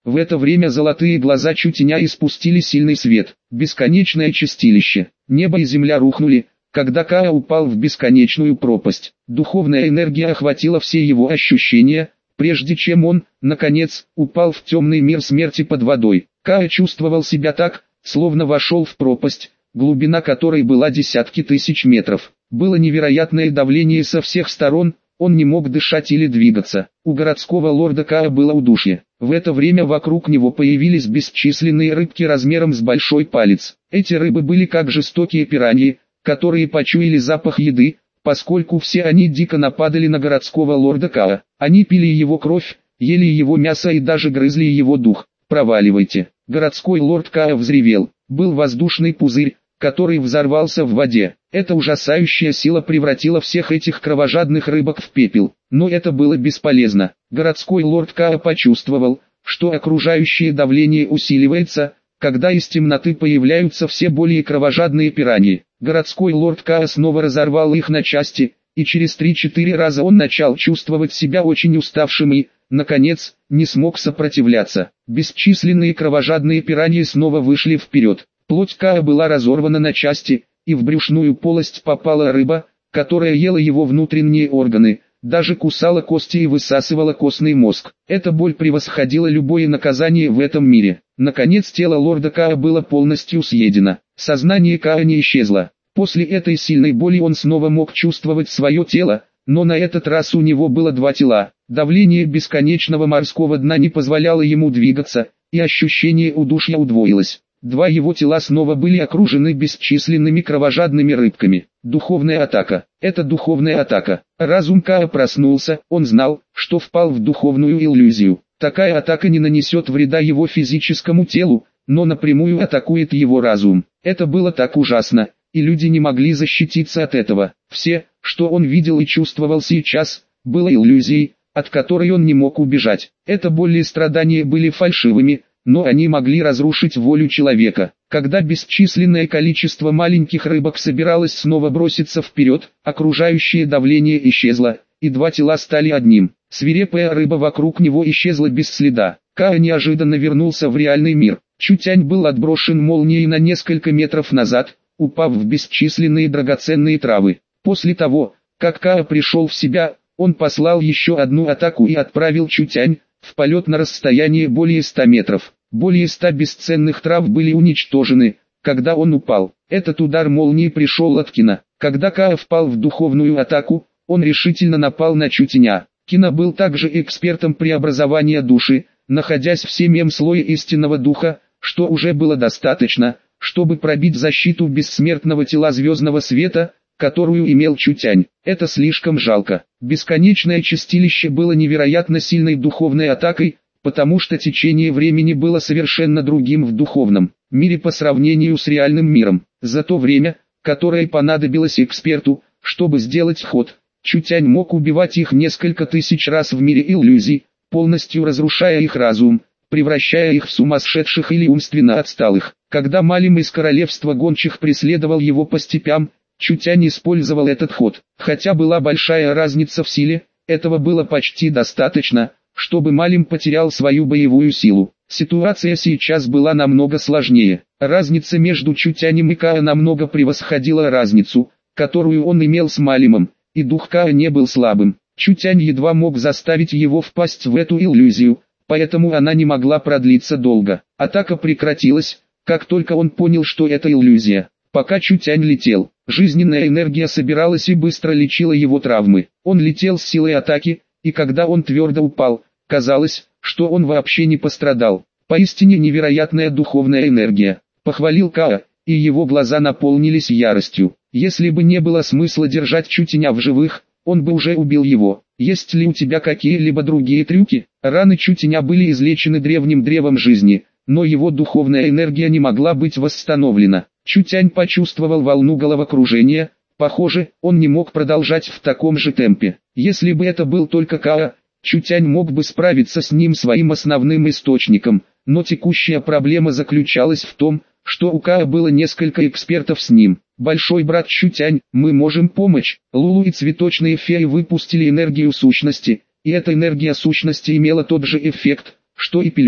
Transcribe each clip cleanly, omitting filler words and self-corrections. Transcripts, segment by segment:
В это время золотые глаза Чутеня испустили сильный свет. Бесконечное чистилище. Небо и земля рухнули, когда Каа упал в бесконечную пропасть. Духовная энергия охватила все его ощущения, прежде чем он, наконец, упал в темный мир смерти под водой. Каа чувствовал себя так, словно вошел в пропасть, глубина которой была десятки тысяч метров. Было невероятное давление со всех сторон, он не мог дышать или двигаться. У городского лорда Каа было удушье. В это время вокруг него появились бесчисленные рыбки размером с большой палец. Эти рыбы были как жестокие пираньи, которые почуяли запах еды, поскольку все они дико нападали на городского лорда Каа. Они пили его кровь, ели его мясо и даже грызли его дух. «Проваливайте!» Городской лорд Каа взревел. Был воздушный пузырь, который взорвался в воде. Эта ужасающая сила превратила всех этих кровожадных рыбок в пепел. Но это было бесполезно. Городской лорд Каа почувствовал, что окружающее давление усиливается, когда из темноты появляются все более кровожадные пираньи. Городской лорд Каа снова разорвал их на части, и через 3-4 раза он начал чувствовать себя очень уставшим и, наконец, не смог сопротивляться. Бесчисленные кровожадные пираньи снова вышли вперед. Плоть Каа была разорвана на части, и в брюшную полость попала рыба, которая ела его внутренние органы, даже кусала кости и высасывала костный мозг. Эта боль превосходила любое наказание в этом мире. Наконец тело лорда Каа было полностью съедено. Сознание Каа не исчезло. После этой сильной боли он снова мог чувствовать свое тело, но на этот раз у него было два тела. Давление бесконечного морского дна не позволяло ему двигаться, и ощущение удушья удвоилось. Два его тела снова были окружены бесчисленными кровожадными рыбками. Духовная атака. Это духовная атака. Разум Каа проснулся, он знал, что впал в духовную иллюзию. Такая атака не нанесет вреда его физическому телу, но напрямую атакует его разум. Это было так ужасно, и люди не могли защититься от этого. Все, что он видел и чувствовал сейчас, было иллюзией, от которой он не мог убежать. Это боль и страдания были фальшивыми, но они могли разрушить волю человека. Когда бесчисленное количество маленьких рыбок собиралось снова броситься вперед, окружающее давление исчезло, и два тела стали одним. Свирепая рыба вокруг него исчезла без следа. Каа неожиданно вернулся в реальный мир. Чутянь был отброшен молнией на несколько метров назад, упав в бесчисленные драгоценные травы. После того, как Каа пришел в себя, он послал еще одну атаку и отправил Чутянь в полет на расстояние более 100 метров. Более 100 бесценных трав были уничтожены, когда он упал. Этот удар молнии пришел от Кина. Когда Каа впал в духовную атаку, он решительно напал на Чутеня. Кина был также экспертом преобразования души, находясь в 7-м слое истинного духа, что уже было достаточно, чтобы пробить защиту бессмертного тела звездного света, которую имел Чутянь. Это слишком жалко. Бесконечное чистилище было невероятно сильной духовной атакой, потому что течение времени было совершенно другим в духовном мире по сравнению с реальным миром. За то время, которое понадобилось эксперту, чтобы сделать ход, Чутянь мог убивать их несколько тысяч раз в мире иллюзий, полностью разрушая их разум, превращая их в сумасшедших или умственно отсталых. Когда Малим из королевства гончих преследовал его по степям, Чутянь использовал этот ход. Хотя была большая разница в силе, этого было почти достаточно, чтобы Малим потерял свою боевую силу. Ситуация сейчас была намного сложнее. Разница между Чутянем и Каа намного превосходила разницу, которую он имел с Малимом, и дух Каа не был слабым. Чутянь едва мог заставить его впасть в эту иллюзию, поэтому она не могла продлиться долго. Атака прекратилась, как только он понял, что это иллюзия. Пока Чутянь летел, жизненная энергия собиралась и быстро лечила его травмы. Он летел с силой атаки, и когда он твердо упал, казалось, что он вообще не пострадал. Поистине невероятная духовная энергия. Похвалил Каа, и его глаза наполнились яростью. Если бы не было смысла держать Чутеня в живых, он бы уже убил его. Есть ли у тебя какие-либо другие трюки? Раны Чутеня были излечены древним древом жизни, но его духовная энергия не могла быть восстановлена. Чутянь почувствовал волну головокружения. Похоже, он не мог продолжать в таком же темпе. Если бы это был только Каа, Чутянь мог бы справиться с ним своим основным источником, но текущая проблема заключалась в том, что у Каа было несколько экспертов с ним. Большой брат Чутянь, мы можем помочь. Лулу и цветочные феи выпустили энергию сущности, и эта энергия сущности имела тот же эффект, что и пилюли.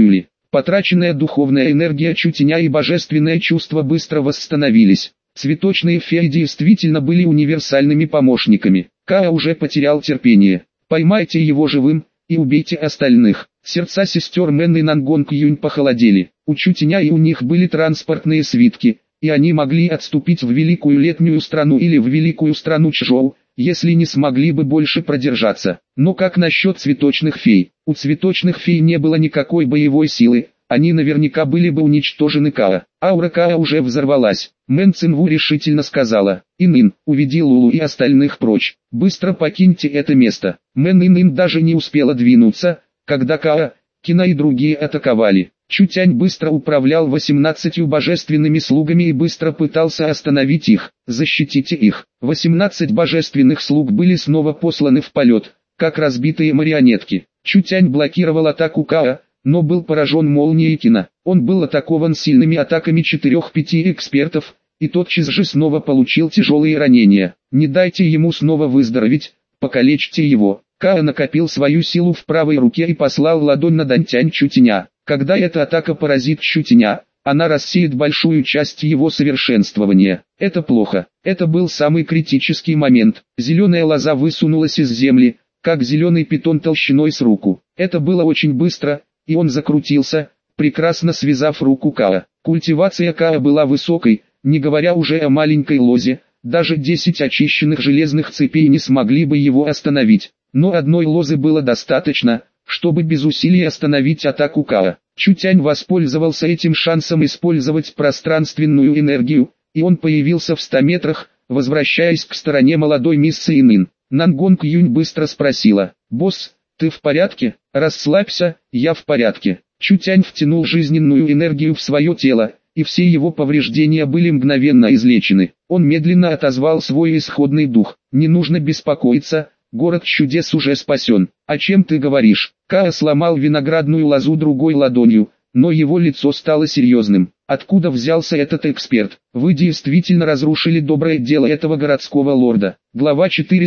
Потраченная духовная энергия Чутеня и божественное чувство быстро восстановились. Цветочные феи действительно были универсальными помощниками. Каа уже потерял терпение. Поймайте его живым и убейте остальных. Сердца сестер Мэн и Нангонг Юнь похолодели. У Чутеня и у них были транспортные свитки, и они могли отступить в Великую Летнюю Страну или в Великую Страну Чжоу, если не смогли бы больше продержаться. Но как насчет цветочных фей? У цветочных фей не было никакой боевой силы, они наверняка были бы уничтожены Каа. Аура Каа уже взорвалась. Мэн Цинву решительно сказала: «Инин, уведи Лулу и остальных прочь, быстро покиньте это место». Мэн Инин даже не успела двинуться, когда Каа, Кина и другие атаковали. Чутянь быстро управлял 18 божественными слугами и быстро пытался остановить их. «Защитите их». 18 божественных слуг были снова посланы в полет, как разбитые марионетки. Чутянь блокировал атаку Каа, но был поражен молнией Кина. Он был атакован сильными атаками 4-5 экспертов, и тотчас же снова получил тяжелые ранения. Не дайте ему снова выздороветь, покалечьте его. Каа накопил свою силу в правой руке и послал ладонь на Дантянь Чутеня. Когда эта атака поразит Чутеня, она рассеет большую часть его совершенствования. Это плохо. Это был самый критический момент. Зеленая лоза высунулась из земли, как зеленый питон толщиной с руку. Это было очень быстро, и он закрутился, прекрасно связав руку Каа. Культивация Каа была высокой, не говоря уже о маленькой лозе. Даже 10 очищенных железных цепей не смогли бы его остановить. Но одной лозы было достаточно, чтобы без усилий остановить атаку Каа. Чутянь воспользовался этим шансом использовать пространственную энергию, и он появился в 100 метрах, возвращаясь к стороне молодой мисс Инин. Нангонг Юнь быстро спросила: «Босс, ты в порядке?» «Расслабься, я в порядке». Чутянь втянул жизненную энергию в свое тело, и все его повреждения были мгновенно излечены. Он медленно отозвал свой исходный дух. «Не нужно беспокоиться, город чудес уже спасен». «О чем ты говоришь?» Каа сломал виноградную лозу другой ладонью, но его лицо стало серьезным. «Откуда взялся этот эксперт? Вы действительно разрушили доброе дело этого городского лорда». Глава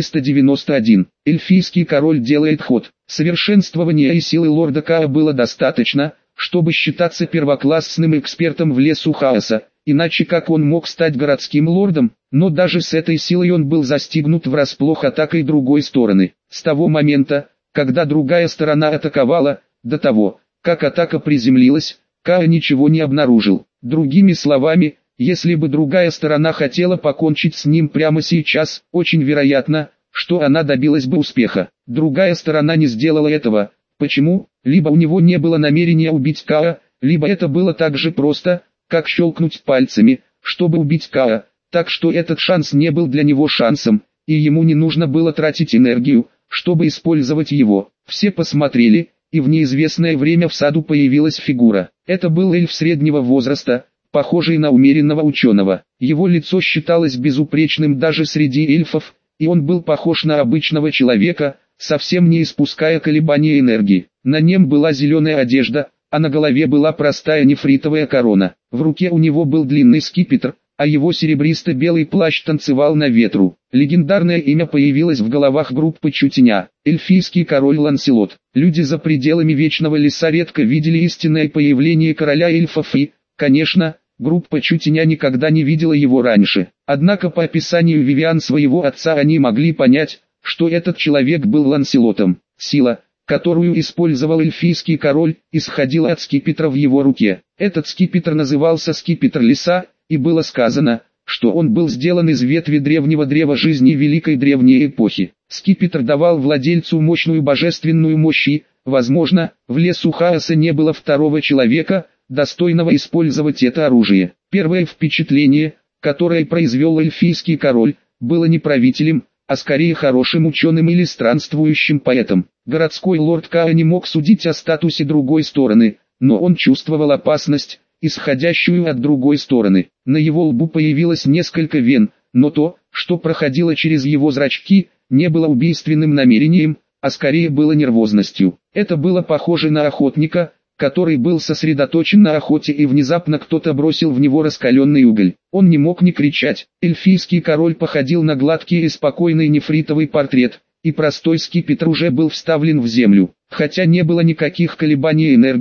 491. Эльфийский король делает ход. Совершенствования и силы лорда Каа было достаточно, чтобы считаться первоклассным экспертом в лесу хаоса, иначе как он мог стать городским лордом? Но даже с этой силой он был застигнут врасплох атакой другой стороны. С того момента, когда другая сторона атаковала, до того, как атака приземлилась, Каа ничего не обнаружил. Другими словами, если бы другая сторона хотела покончить с ним прямо сейчас, очень вероятно, что она добилась бы успеха. Другая сторона не сделала этого. Почему? Либо у него не было намерения убить Каа, либо это было так же просто, как щелкнуть пальцами, чтобы убить Каа, так что этот шанс не был для него шансом, и ему не нужно было тратить энергию, чтобы использовать его. Все посмотрели, и в неизвестное время в саду появилась фигура. Это был эльф среднего возраста, похожий на умеренного ученого. Его лицо считалось безупречным даже среди эльфов, и он был похож на обычного человека, совсем не испуская колебания энергии. На нем была зеленая одежда, а на голове была простая нефритовая корона. В руке у него был длинный скипетр, а его серебристо-белый плащ танцевал на ветру. Легендарное имя появилось в головах группы Чутеня. Эльфийский король Ланселот. Люди за пределами Вечного Леса редко видели истинное появление короля эльфов и, конечно, группа Чутеня никогда не видела его раньше. Однако по описанию Вивиан своего отца они могли понять, что этот человек был Ланселотом. Сила, которую использовал эльфийский король, исходила от скипетра в его руке. Этот скипетр назывался скипетр леса, и было сказано, что он был сделан из ветви древнего древа жизни Великой Древней Эпохи. Скипетр давал владельцу мощную божественную мощь и, возможно, в лесу хаоса не было второго человека, достойного использовать это оружие. Первое впечатление, которое произвел эльфийский король, было не правителем, а скорее хорошим ученым или странствующим поэтом. Городской лорд Каа не мог судить о статусе другой стороны, но он чувствовал опасность, исходящую от другой стороны. На его лбу появилось несколько вен, но то, что проходило через его зрачки, не было убийственным намерением, а скорее было нервозностью. Это было похоже на охотника, который был сосредоточен на охоте, и внезапно кто-то бросил в него раскаленный уголь. Он не мог не кричать. Эльфийский король походил на гладкий и спокойный нефритовый портрет, и простой скипетр уже был вставлен в землю. Хотя не было никаких колебаний энергии,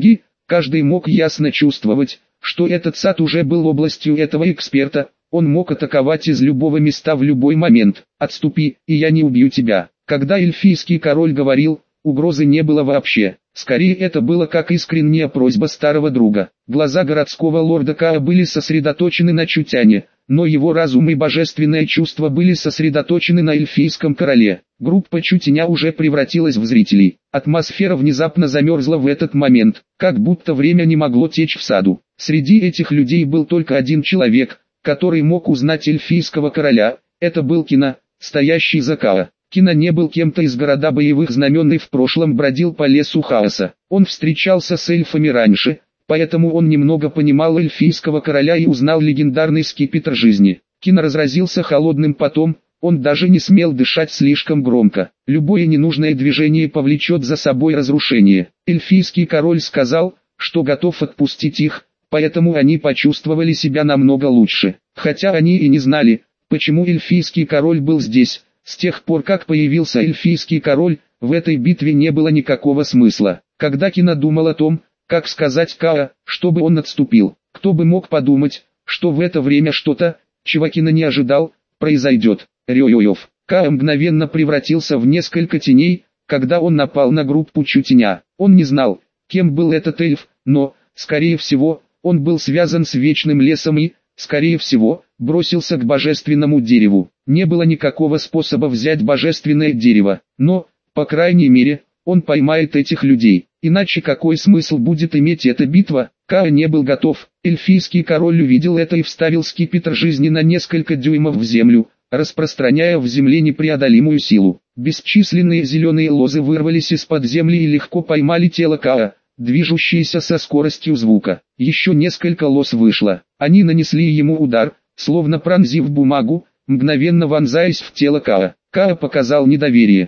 Каждый мог ясно чувствовать, что этот сад уже был областью этого эксперта, он мог атаковать из любого места в любой момент. «Отступи, и я не убью тебя». Когда эльфийский король говорил, угрозы не было вообще. Скорее это было как искренняя просьба старого друга. Глаза городского лорда Каа были сосредоточены на Чутяне, но его разум и божественное чувство были сосредоточены на эльфийском короле. Группа Чутяня уже превратилась в зрителей. Атмосфера внезапно замерзла в этот момент, как будто время не могло течь в саду. Среди этих людей был только один человек, который мог узнать эльфийского короля. Это был Кина, стоящий за Каа. Кина не был кем-то из города боевых знамен и в прошлом бродил по лесу хаоса. Он встречался с эльфами раньше, поэтому он немного понимал эльфийского короля и узнал легендарный скипетр жизни. Кина разразился холодным потом, он даже не смел дышать слишком громко. Любое ненужное движение повлечет за собой разрушение. Эльфийский король сказал, что готов отпустить их, поэтому они почувствовали себя намного лучше. Хотя они и не знали, почему эльфийский король был здесь. С тех пор, как появился эльфийский король, в этой битве не было никакого смысла. Когда Кина думал о том, как сказать Каа, чтобы он отступил, кто бы мог подумать, что в это время что-то, чего Кина не ожидал, произойдет. Рёёёв. Каа мгновенно превратился в несколько теней, когда он напал на группу Чутяня. Он не знал, кем был этот эльф, но, скорее всего, он был связан с Вечным Лесом и, скорее всего, бросился к божественному дереву. Не было никакого способа взять божественное дерево, но, по крайней мере, он поймает этих людей. Иначе какой смысл будет иметь эта битва? Каа не был готов. Эльфийский король увидел это и вставил скипетр жизни на несколько дюймов в землю, распространяя в земле непреодолимую силу. Бесчисленные зеленые лозы вырвались из-под земли и легко поймали тело Каа, движущееся со скоростью звука. Еще несколько лоз вышло. Они нанесли ему удар, словно пронзив бумагу, мгновенно вонзаясь в тело Каа. Каа показал недоверие.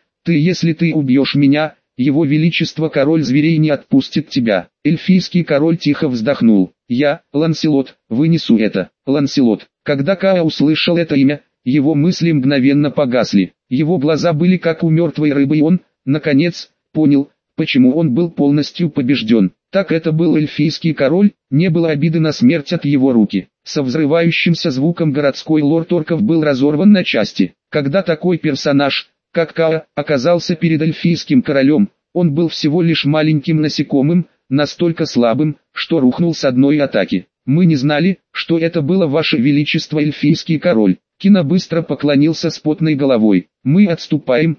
Если ты убьешь меня, его величество король зверей не отпустит тебя». Эльфийский король тихо вздохнул. «Я, Ланселот, вынесу это». Ланселот. Когда Каа услышал это имя, его мысли мгновенно погасли. Его глаза были как у мертвой рыбы и он, наконец, понял, почему он был полностью побежден. Так это был эльфийский король, не было обиды на смерть от его руки. Со взрывающимся звуком городской лорд орков был разорван на части. Когда такой персонаж, как Каа, оказался перед эльфийским королем, он был всего лишь маленьким насекомым, настолько слабым, что рухнул с одной атаки. «Мы не знали, что это было ваше величество эльфийский король». Кина быстро поклонился с потной головой. Мы отступаем».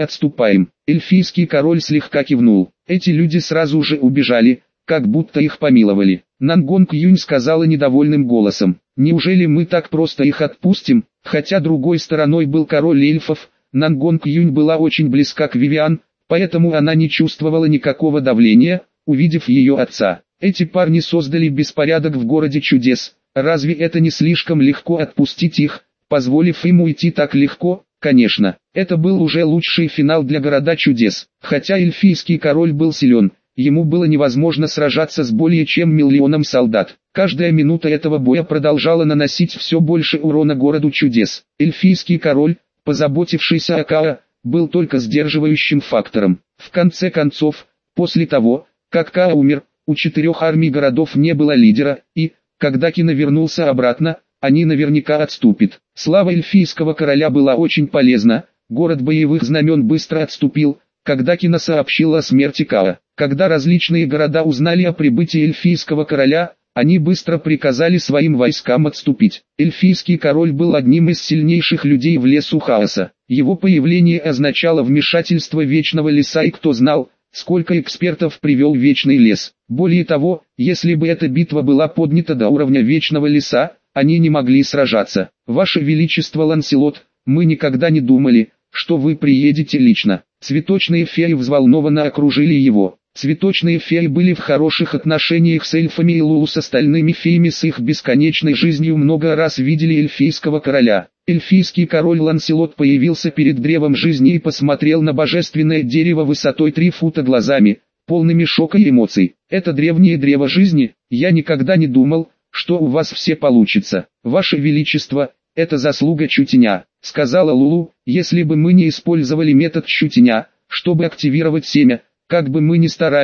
Эльфийский король слегка кивнул. Эти люди сразу же убежали, как будто их помиловали. Нангонг Юнь сказала недовольным голосом. «Неужели мы так просто их отпустим?» Хотя другой стороной был король эльфов, Нангонг Юнь была очень близка к Вивиан, поэтому она не чувствовала никакого давления, увидев ее отца. Эти парни создали беспорядок в городе чудес. Разве это не слишком легко отпустить их, позволив им уйти так легко? Конечно, это был уже лучший финал для города чудес. Хотя эльфийский король был силен, ему было невозможно сражаться с более чем миллионом солдат. Каждая минута этого боя продолжала наносить все больше урона городу чудес. Эльфийский король, позаботившийся о Каа, был только сдерживающим фактором. В конце концов, после того, как Каа умер, у 4 армий городов не было лидера, и, когда Кина вернулся обратно, они наверняка отступят. Слава эльфийского короля была очень полезна, город боевых знамен быстро отступил, когда Кина сообщил о смерти Каа. Когда различные города узнали о прибытии эльфийского короля, они быстро приказали своим войскам отступить. Эльфийский король был одним из сильнейших людей в лесу хаоса. Его появление означало вмешательство Вечного Леса, и кто знал, сколько экспертов привел Вечный Лес. Более того, если бы эта битва была поднята до уровня Вечного Леса, они не могли сражаться. «Ваше Величество Ланселот, мы никогда не думали, что вы приедете лично». Цветочные феи взволнованно окружили его. Цветочные феи были в хороших отношениях с эльфами, и Лулу с остальными феями с их бесконечной жизнью много раз видели эльфийского короля. Эльфийский король Ланселот появился перед древом жизни и посмотрел на божественное дерево высотой 3 фута глазами, полными шока и эмоций. «Это древнее древо жизни, я никогда не думал, что у вас все получится. Ваше Величество, это заслуга Чутяня», — сказала Лулу. «Если бы мы не использовали метод Чутяня, чтобы активировать семя, как бы мы ни старались,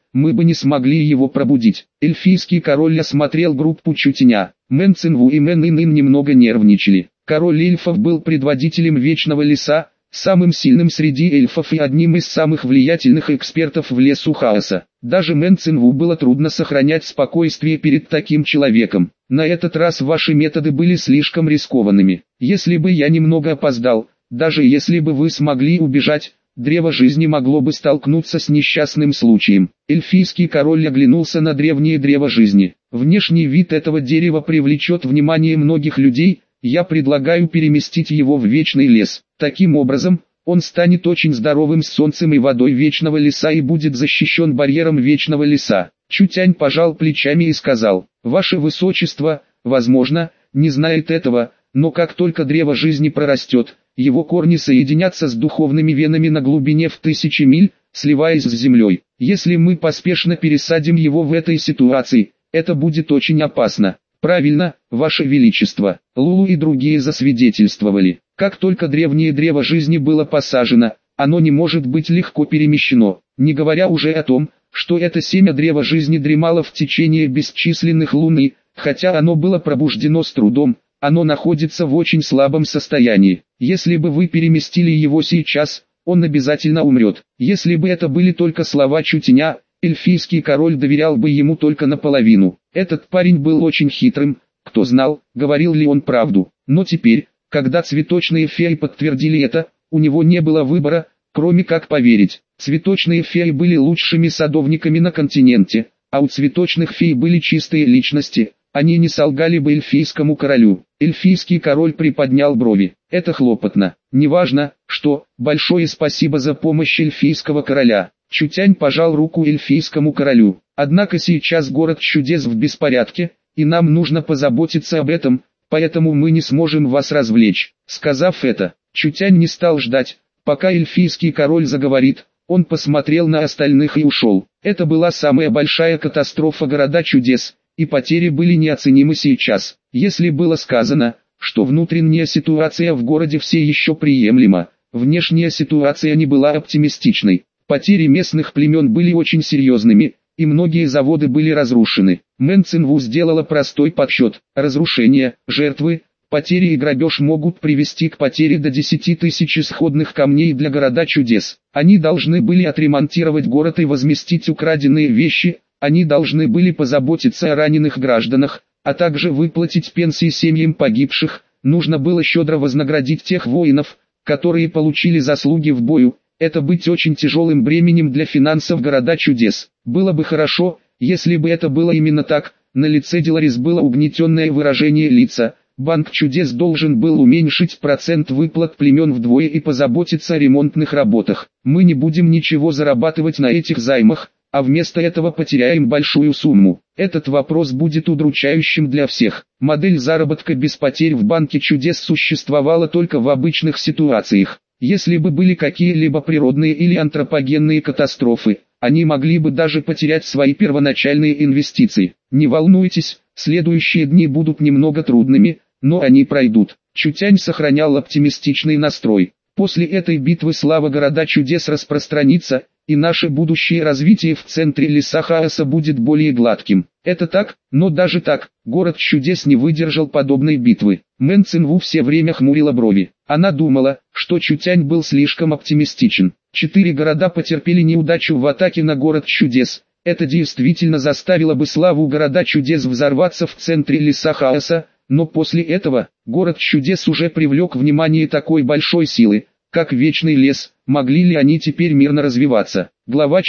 мы бы не смогли его пробудить. Эльфийский король осмотрел группу Чутеня. Мэн Цинву и Мэн Инын немного нервничали. Король эльфов был предводителем Вечного Леса, самым сильным среди эльфов и одним из самых влиятельных экспертов в лесу хаоса. Даже Мэн Цинву было трудно сохранять спокойствие перед таким человеком. На этот раз ваши методы были слишком рискованными. Если бы я немного опоздал, даже если бы вы смогли убежать, древо жизни могло бы столкнуться с несчастным случаем. Эльфийский король оглянулся на древнее древо жизни. Внешний вид этого дерева привлечет внимание многих людей. Я предлагаю переместить его в Вечный лес. Таким образом, он станет очень здоровым с солнцем и водой Вечного Леса и будет защищен барьером Вечного Леса. Чутянь пожал плечами и сказал: «Ваше Высочество, возможно, не знает этого, но как только древо жизни прорастет, его корни соединятся с духовными венами на глубине в 1000 миль, сливаясь с землей. Если мы поспешно пересадим его в этой ситуации, это будет очень опасно». «Правильно, Ваше Величество», Лулу и другие засвидетельствовали. Как только древнее древо жизни было посажено, оно не может быть легко перемещено, не говоря уже о том, что это семя древа жизни дремало в течение бесчисленных лун и, хотя оно было пробуждено с трудом, оно находится в очень слабом состоянии. Если бы вы переместили его сейчас, он обязательно умрет. Если бы это были только слова Чутеня, эльфийский король доверял бы ему только наполовину. Этот парень был очень хитрым, кто знал, говорил ли он правду. Но теперь, когда цветочные феи подтвердили это, у него не было выбора, кроме как поверить. Цветочные феи были лучшими садовниками на континенте, а у цветочных фей были чистые личности, они не солгали бы эльфийскому королю. Эльфийский король приподнял брови. Это хлопотно. Неважно, что, большое спасибо за помощь эльфийского короля. Чутянь пожал руку эльфийскому королю. Однако сейчас город чудес в беспорядке, и нам нужно позаботиться об этом, поэтому мы не сможем вас развлечь. Сказав это, Чутянь не стал ждать, пока эльфийский король заговорит. Он посмотрел на остальных и ушел. Это была самая большая катастрофа города чудес, и потери были неоценимы сейчас. Если было сказано, что внутренняя ситуация в городе все еще приемлема, внешняя ситуация не была оптимистичной. Потери местных племен были очень серьезными, и многие заводы были разрушены. Мэн Цинву сделала простой подсчет. Разрушения, жертвы, потери и грабеж могут привести к потере до 10 тысяч исходных камней для города чудес. Они должны были отремонтировать город и возместить украденные вещи, они должны были позаботиться о раненых гражданах, а также выплатить пенсии семьям погибших. Нужно было щедро вознаградить тех воинов, которые получили заслуги в бою. Это быть очень тяжелым бременем для финансов города чудес. Было бы хорошо, если бы это было именно так. На лице Деларис было угнетенное выражение лица. Банк чудес должен был уменьшить процент выплат племен вдвое и позаботиться о ремонтных работах. Мы не будем ничего зарабатывать на этих займах, а вместо этого потеряем большую сумму. Этот вопрос будет удручающим для всех. Модель заработка без потерь в банке чудес существовала только в обычных ситуациях. Если бы были какие-либо природные или антропогенные катастрофы, они могли бы даже потерять свои первоначальные инвестиции. Не волнуйтесь, следующие дни будут немного трудными, но они пройдут. Чутянь сохранял оптимистичный настрой. После этой битвы слава города чудес распространится, и наше будущее развитие в центре леса хаоса будет более гладким. Это так, но даже так, город чудес не выдержал подобной битвы. Мэн Цинву все время хмурила брови. Она думала, что Чутянь был слишком оптимистичен. 4 города потерпели неудачу в атаке на город чудес. Это действительно заставило бы славу города чудес взорваться в центре леса хаоса, но после этого, город чудес уже привлек внимание такой большой силы, как Вечный лес. Могли ли они теперь мирно развиваться? Глава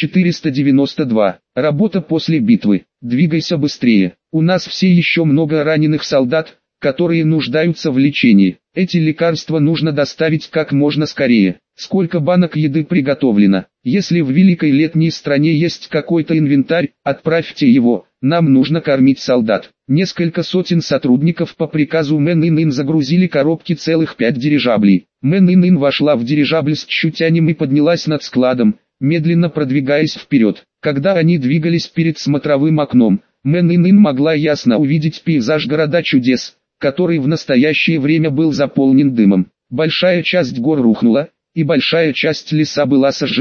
492. Работа после битвы. Двигайся быстрее. У нас все еще много раненых солдат, которые нуждаются в лечении. Эти лекарства нужно доставить как можно скорее. Сколько банок еды приготовлено? Если в великой летней стране есть какой-то инвентарь, отправьте его. Нам нужно кормить солдат. Несколько сотен сотрудников по приказу Мэн Инын загрузили коробки целых 5 дирижаблей. Мэн Инын вошла в дирижабль с Чутянем и поднялась над складом, медленно продвигаясь вперед. Когда они двигались перед смотровым окном, Мэн Инын могла ясно увидеть пейзаж города чудес, который в настоящее время был заполнен дымом. Большая часть гор рухнула, и большая часть леса была сожжена.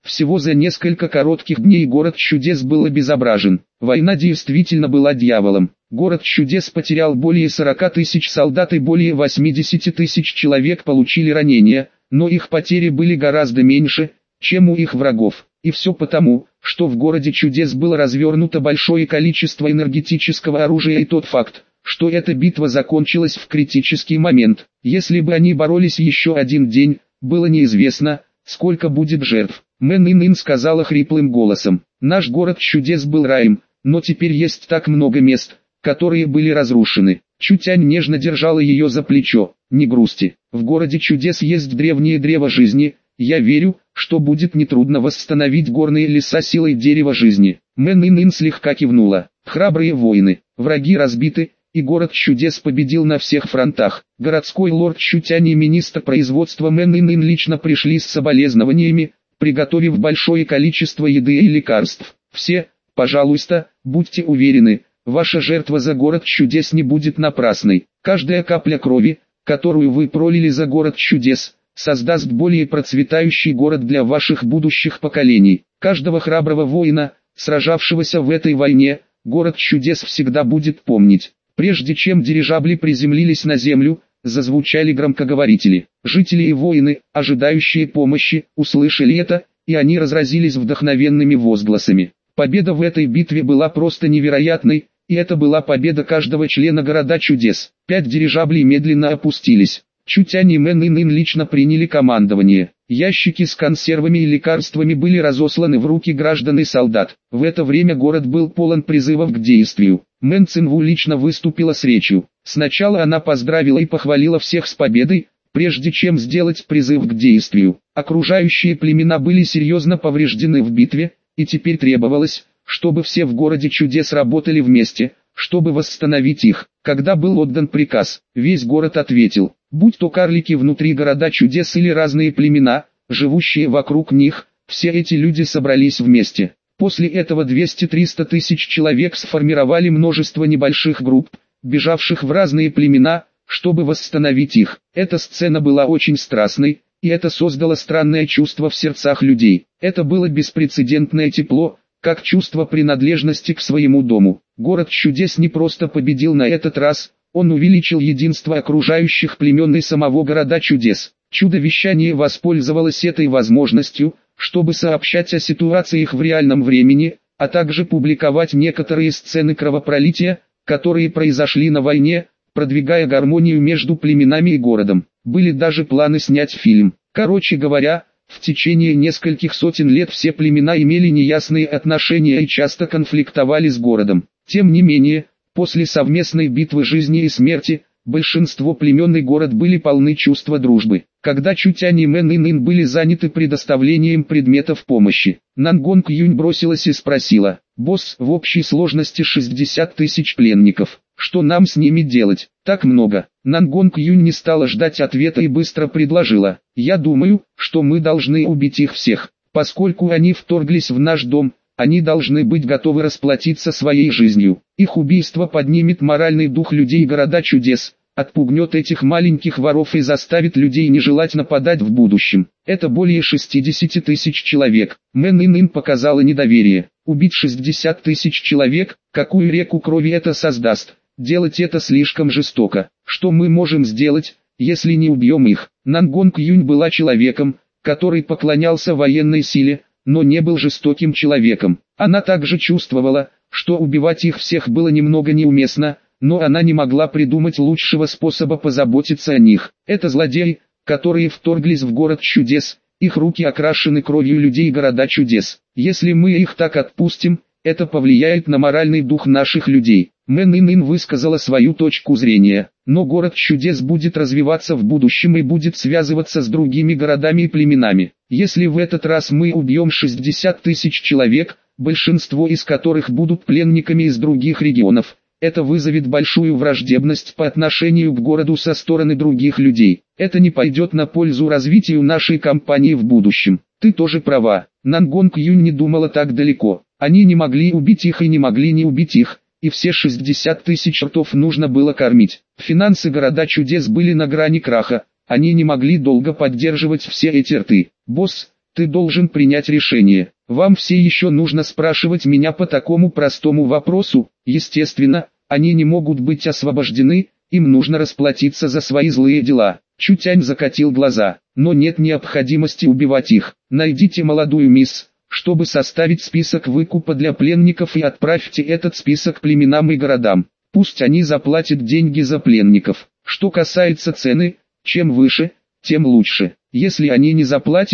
Всего за несколько коротких дней город чудес был обезображен. Война действительно была дьяволом. Город чудес потерял более 40 тысяч солдат и более 80 тысяч человек получили ранения, но их потери были гораздо меньше, чем у их врагов. И все потому, что в городе чудес было развернуто большое количество энергетического оружия и тот факт, что эта битва закончилась в критический момент. Если бы они боролись еще один день, было неизвестно, сколько будет жертв. Мэн Ин сказала хриплым голосом: «Наш город чудес был раем, но теперь есть так много мест, которые были разрушены». Чутянь нежно держала ее за плечо. «Не грусти, в городе чудес есть древнее древо жизни, я верю, что будет нетрудно восстановить горные леса силой дерева жизни». Мэн Ин слегка кивнула. «Храбрые воины, враги разбиты, и город чудес победил на всех фронтах». Городской лорд Чутянь и министр производства Мэн Ин лично пришли с соболезнованиями, приготовив большое количество еды и лекарств. «Все, пожалуйста, будьте уверены, ваша жертва за город чудес не будет напрасной. Каждая капля крови, которую вы пролили за город чудес, создаст более процветающий город для ваших будущих поколений. Каждого храброго воина, сражавшегося в этой войне, город чудес всегда будет помнить». Прежде чем дирижабли приземлились на землю, зазвучали громкоговорители. Жители и воины, ожидающие помощи, услышали это, и они разразились вдохновенными возгласами. Победа в этой битве была просто невероятной, и это была победа каждого члена города чудес. 5 дирижаблей медленно опустились. Чутянь и Мэн Ин лично приняли командование. Ящики с консервами и лекарствами были разосланы в руки граждан и солдат. В это время город был полон призывов к действию. Мэн Цинву лично выступила с речью. Сначала она поздравила и похвалила всех с победой, прежде чем сделать призыв к действию. Окружающие племена были серьезно повреждены в битве, и теперь требовалось, чтобы все в городе чудес работали вместе, чтобы восстановить их. Когда был отдан приказ, весь город ответил. Будь то карлики внутри города чудес или разные племена, живущие вокруг них, все эти люди собрались вместе. После этого 200-300 тысяч человек сформировали множество небольших групп, бежавших в разные племена, чтобы восстановить их. Эта сцена была очень страстной, и это создало странное чувство в сердцах людей. Это было беспрецедентное тепло, как чувство принадлежности к своему дому. Город чудес не просто победил на этот раз, он увеличил единство окружающих племен и самого города чудес. Чудо-вещание воспользовалось этой возможностью, чтобы сообщать о ситуациях в реальном времени, а также публиковать некоторые сцены кровопролития, которые произошли на войне, продвигая гармонию между племенами и городом. Были даже планы снять фильм. Короче говоря, в течение нескольких сотен лет все племена имели неясные отношения и часто конфликтовали с городом. Тем не менее, после совместной битвы жизни и смерти, большинство племен и город были полны чувства дружбы. Когда Чутянь и Мэн Ин были заняты предоставлением предметов помощи, Нангонг Юнь бросилась и спросила: «Босс, в общей сложности 60 тысяч пленников. Что нам с ними делать? Так много». Нангонг Юнь не стала ждать ответа и быстро предложила: «Я думаю, что мы должны убить их всех. Поскольку они вторглись в наш дом, они должны быть готовы расплатиться своей жизнью. Их убийство поднимет моральный дух людей города чудес, отпугнет этих маленьких воров и заставит людей не желать нападать в будущем. Это более 60 тысяч человек». Мэн Ин показала недоверие. Убить 60 тысяч человек, какую реку крови это создаст? Делать это слишком жестоко. Что мы можем сделать, если не убьем их? Нангонг Юнь была человеком, который поклонялся военной силе, но не был жестоким человеком. Она также чувствовала, что убивать их всех было немного неуместно, но она не могла придумать лучшего способа позаботиться о них. Это злодеи, которые вторглись в город чудес, их руки окрашены кровью людей города чудес. Если мы их так отпустим, это повлияет на моральный дух наших людей. Мэн Ин высказала свою точку зрения. Но город чудес будет развиваться в будущем и будет связываться с другими городами и племенами. Если в этот раз мы убьем 60 тысяч человек, большинство из которых будут пленниками из других регионов, это вызовет большую враждебность по отношению к городу со стороны других людей. Это не пойдет на пользу развитию нашей компании в будущем. Ты тоже права. Нангонг Юнь не думала так далеко. Они не могли убить их и не могли не убить их, и все 60 тысяч ртов нужно было кормить. Финансы города чудес были на грани краха, они не могли долго поддерживать все эти рты. «Босс, ты должен принять решение. Вам все еще нужно спрашивать меня по такому простому вопросу? Естественно, они не могут быть освобождены, им нужно расплатиться за свои злые дела. Чутянь закатил глаза, но нет необходимости убивать их. Найдите молодую мисс, чтобы составить список выкупа для пленников, и отправьте этот список племенам и городам. Пусть они заплатят деньги за пленников. Что касается цены, чем выше, тем лучше. Если они не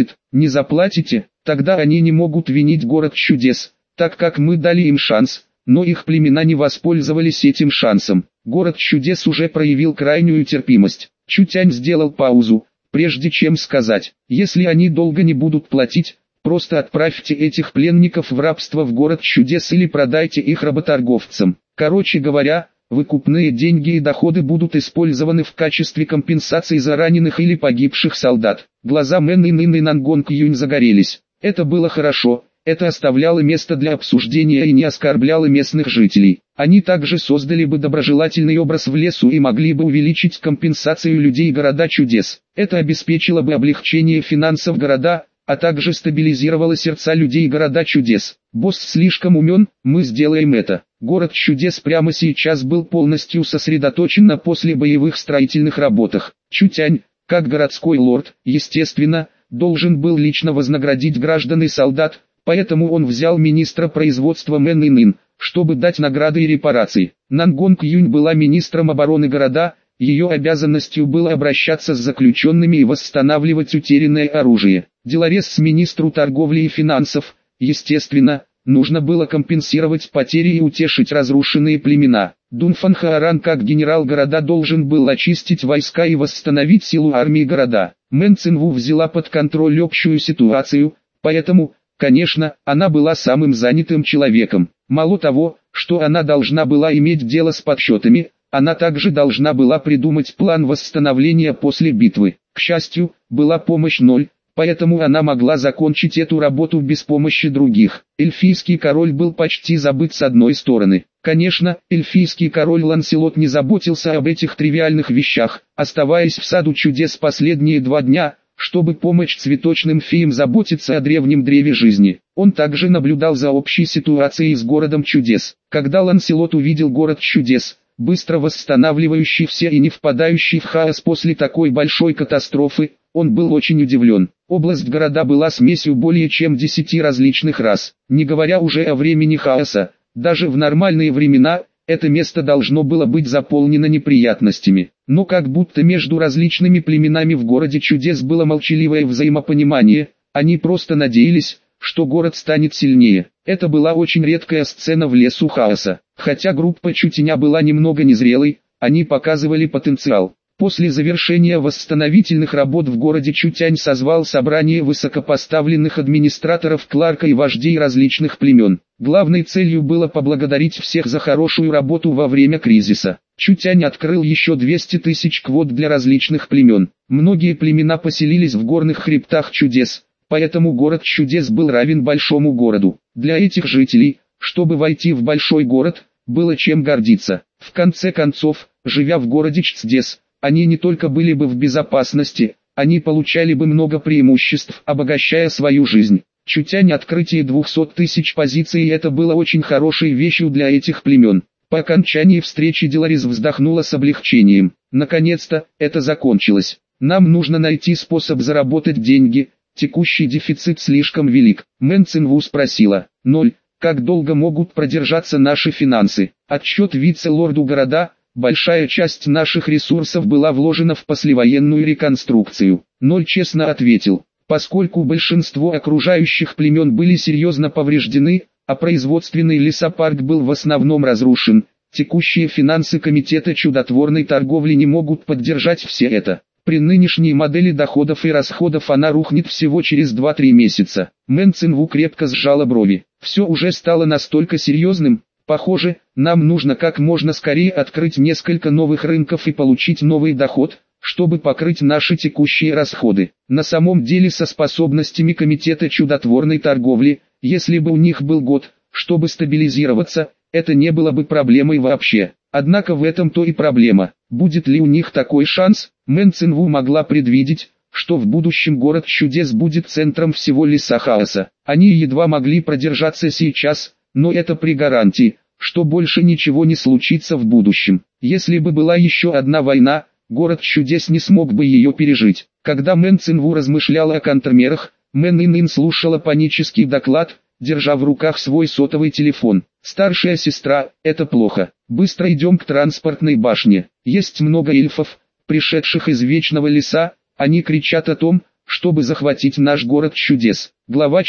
заплатите, тогда они не могут винить город чудес, так как мы дали им шанс, но их племена не воспользовались этим шансом. Город чудес уже проявил крайнюю терпимость. Чутянь сделал паузу, прежде чем сказать: если они долго не будут платить, просто отправьте этих пленников в рабство в город чудес или продайте их работорговцам. Короче говоря, выкупные деньги и доходы будут использованы в качестве компенсации за раненых или погибших солдат. Глаза Мэн Ин и Нангонг Юнь загорелись. Это было хорошо, это оставляло место для обсуждения и не оскорбляло местных жителей. Они также создали бы доброжелательный образ в лесу и могли бы увеличить компенсацию людей города чудес. Это обеспечило бы облегчение финансов города, а также стабилизировало сердца людей города чудес. Босс слишком умен, мы сделаем это. Город чудес прямо сейчас был полностью сосредоточен на послебоевых строительных работах. Чутянь, как городской лорд, естественно, должен был лично вознаградить граждан и солдат, поэтому он взял министра производства Мэн Ин, чтобы дать награды и репарации. Нангонг Юнь была министром обороны города, ее обязанностью было обращаться с заключенными и восстанавливать утерянное оружие. Делорез министру торговли и финансов, естественно, нужно было компенсировать потери и утешить разрушенные племена. Дунфан Хааран как генерал города должен был очистить войска и восстановить силу армии города. Мэн Цинву взяла под контроль общую ситуацию, поэтому, конечно, она была самым занятым человеком. Мало того, что она должна была иметь дело с подсчетами, она также должна была придумать план восстановления после битвы. К счастью, была помощь ноль, поэтому она могла закончить эту работу без помощи других. Эльфийский король был почти забыт с одной стороны. Конечно, эльфийский король Ланселот не заботился об этих тривиальных вещах, оставаясь в саду чудес последние 2 дня, чтобы помочь цветочным феям заботиться о древнем древе жизни. Он также наблюдал за общей ситуацией с городом чудес. Когда Ланселот увидел город чудес, быстро восстанавливающийся и не впадающий в хаос после такой большой катастрофы, он был очень удивлен. Область города была смесью более чем 10 различных рас. Не говоря уже о времени хаоса, даже в нормальные времена, это место должно было быть заполнено неприятностями. Но как будто между различными племенами в городе чудес было молчаливое взаимопонимание, они просто надеялись, что город станет сильнее. Это была очень редкая сцена в лесу хаоса. Хотя группа Чутяня была немного незрелой, они показывали потенциал. После завершения восстановительных работ в городе Чутянь созвал собрание высокопоставленных администраторов Кларка и вождей различных племен. Главной целью было поблагодарить всех за хорошую работу во время кризиса. Чутянь открыл еще 200 тысяч квот для различных племен. Многие племена поселились в горных хребтах чудес, поэтому город чудес был равен большому городу. Для этих жителей, чтобы войти в большой город, было чем гордиться. В конце концов, живя в городе чудес, они не только были бы в безопасности, они получали бы много преимуществ, обогащая свою жизнь. Чутянь открытие 200 тысяч позиций, и это было очень хорошей вещью для этих племен. По окончании встречи Делорез вздохнула с облегчением. Наконец-то, это закончилось. Нам нужно найти способ заработать деньги, текущий дефицит слишком велик. Мэн Цинву спросила: 0. Как долго могут продержаться наши финансы? Отчет вице-лорду города. Большая часть наших ресурсов была вложена в послевоенную реконструкцию. 0 честно ответил. Поскольку большинство окружающих племен были серьезно повреждены, а производственный лесопарк был в основном разрушен, текущие финансы комитета чудотворной торговли не могут поддержать все это. При нынешней модели доходов и расходов она рухнет всего через 2-3 месяца. Мэн Цинву крепко сжала брови. Все уже стало настолько серьезным. Похоже, нам нужно как можно скорее открыть несколько новых рынков и получить новый доход, чтобы покрыть наши текущие расходы. На самом деле со способностями комитета чудотворной торговли, если бы у них был год, чтобы стабилизироваться, это не было бы проблемой вообще. Однако в этом-то и проблема. Будет ли у них такой шанс? Мэн Цинву могла предвидеть, что в будущем город чудес будет центром всего леса хаоса. Они едва могли продержаться сейчас, но это при гарантии, что больше ничего не случится в будущем. Если бы была еще одна война, город чудес не смог бы ее пережить. Когда Мэн Цинву размышляла о контрмерах, Мэн Ин слушала панический доклад, держа в руках свой сотовый телефон. «Старшая сестра, это плохо. Быстро идем к транспортной башне. Есть много эльфов, пришедших из Вечного леса. Они кричат о том, чтобы захватить наш город чудес». Глава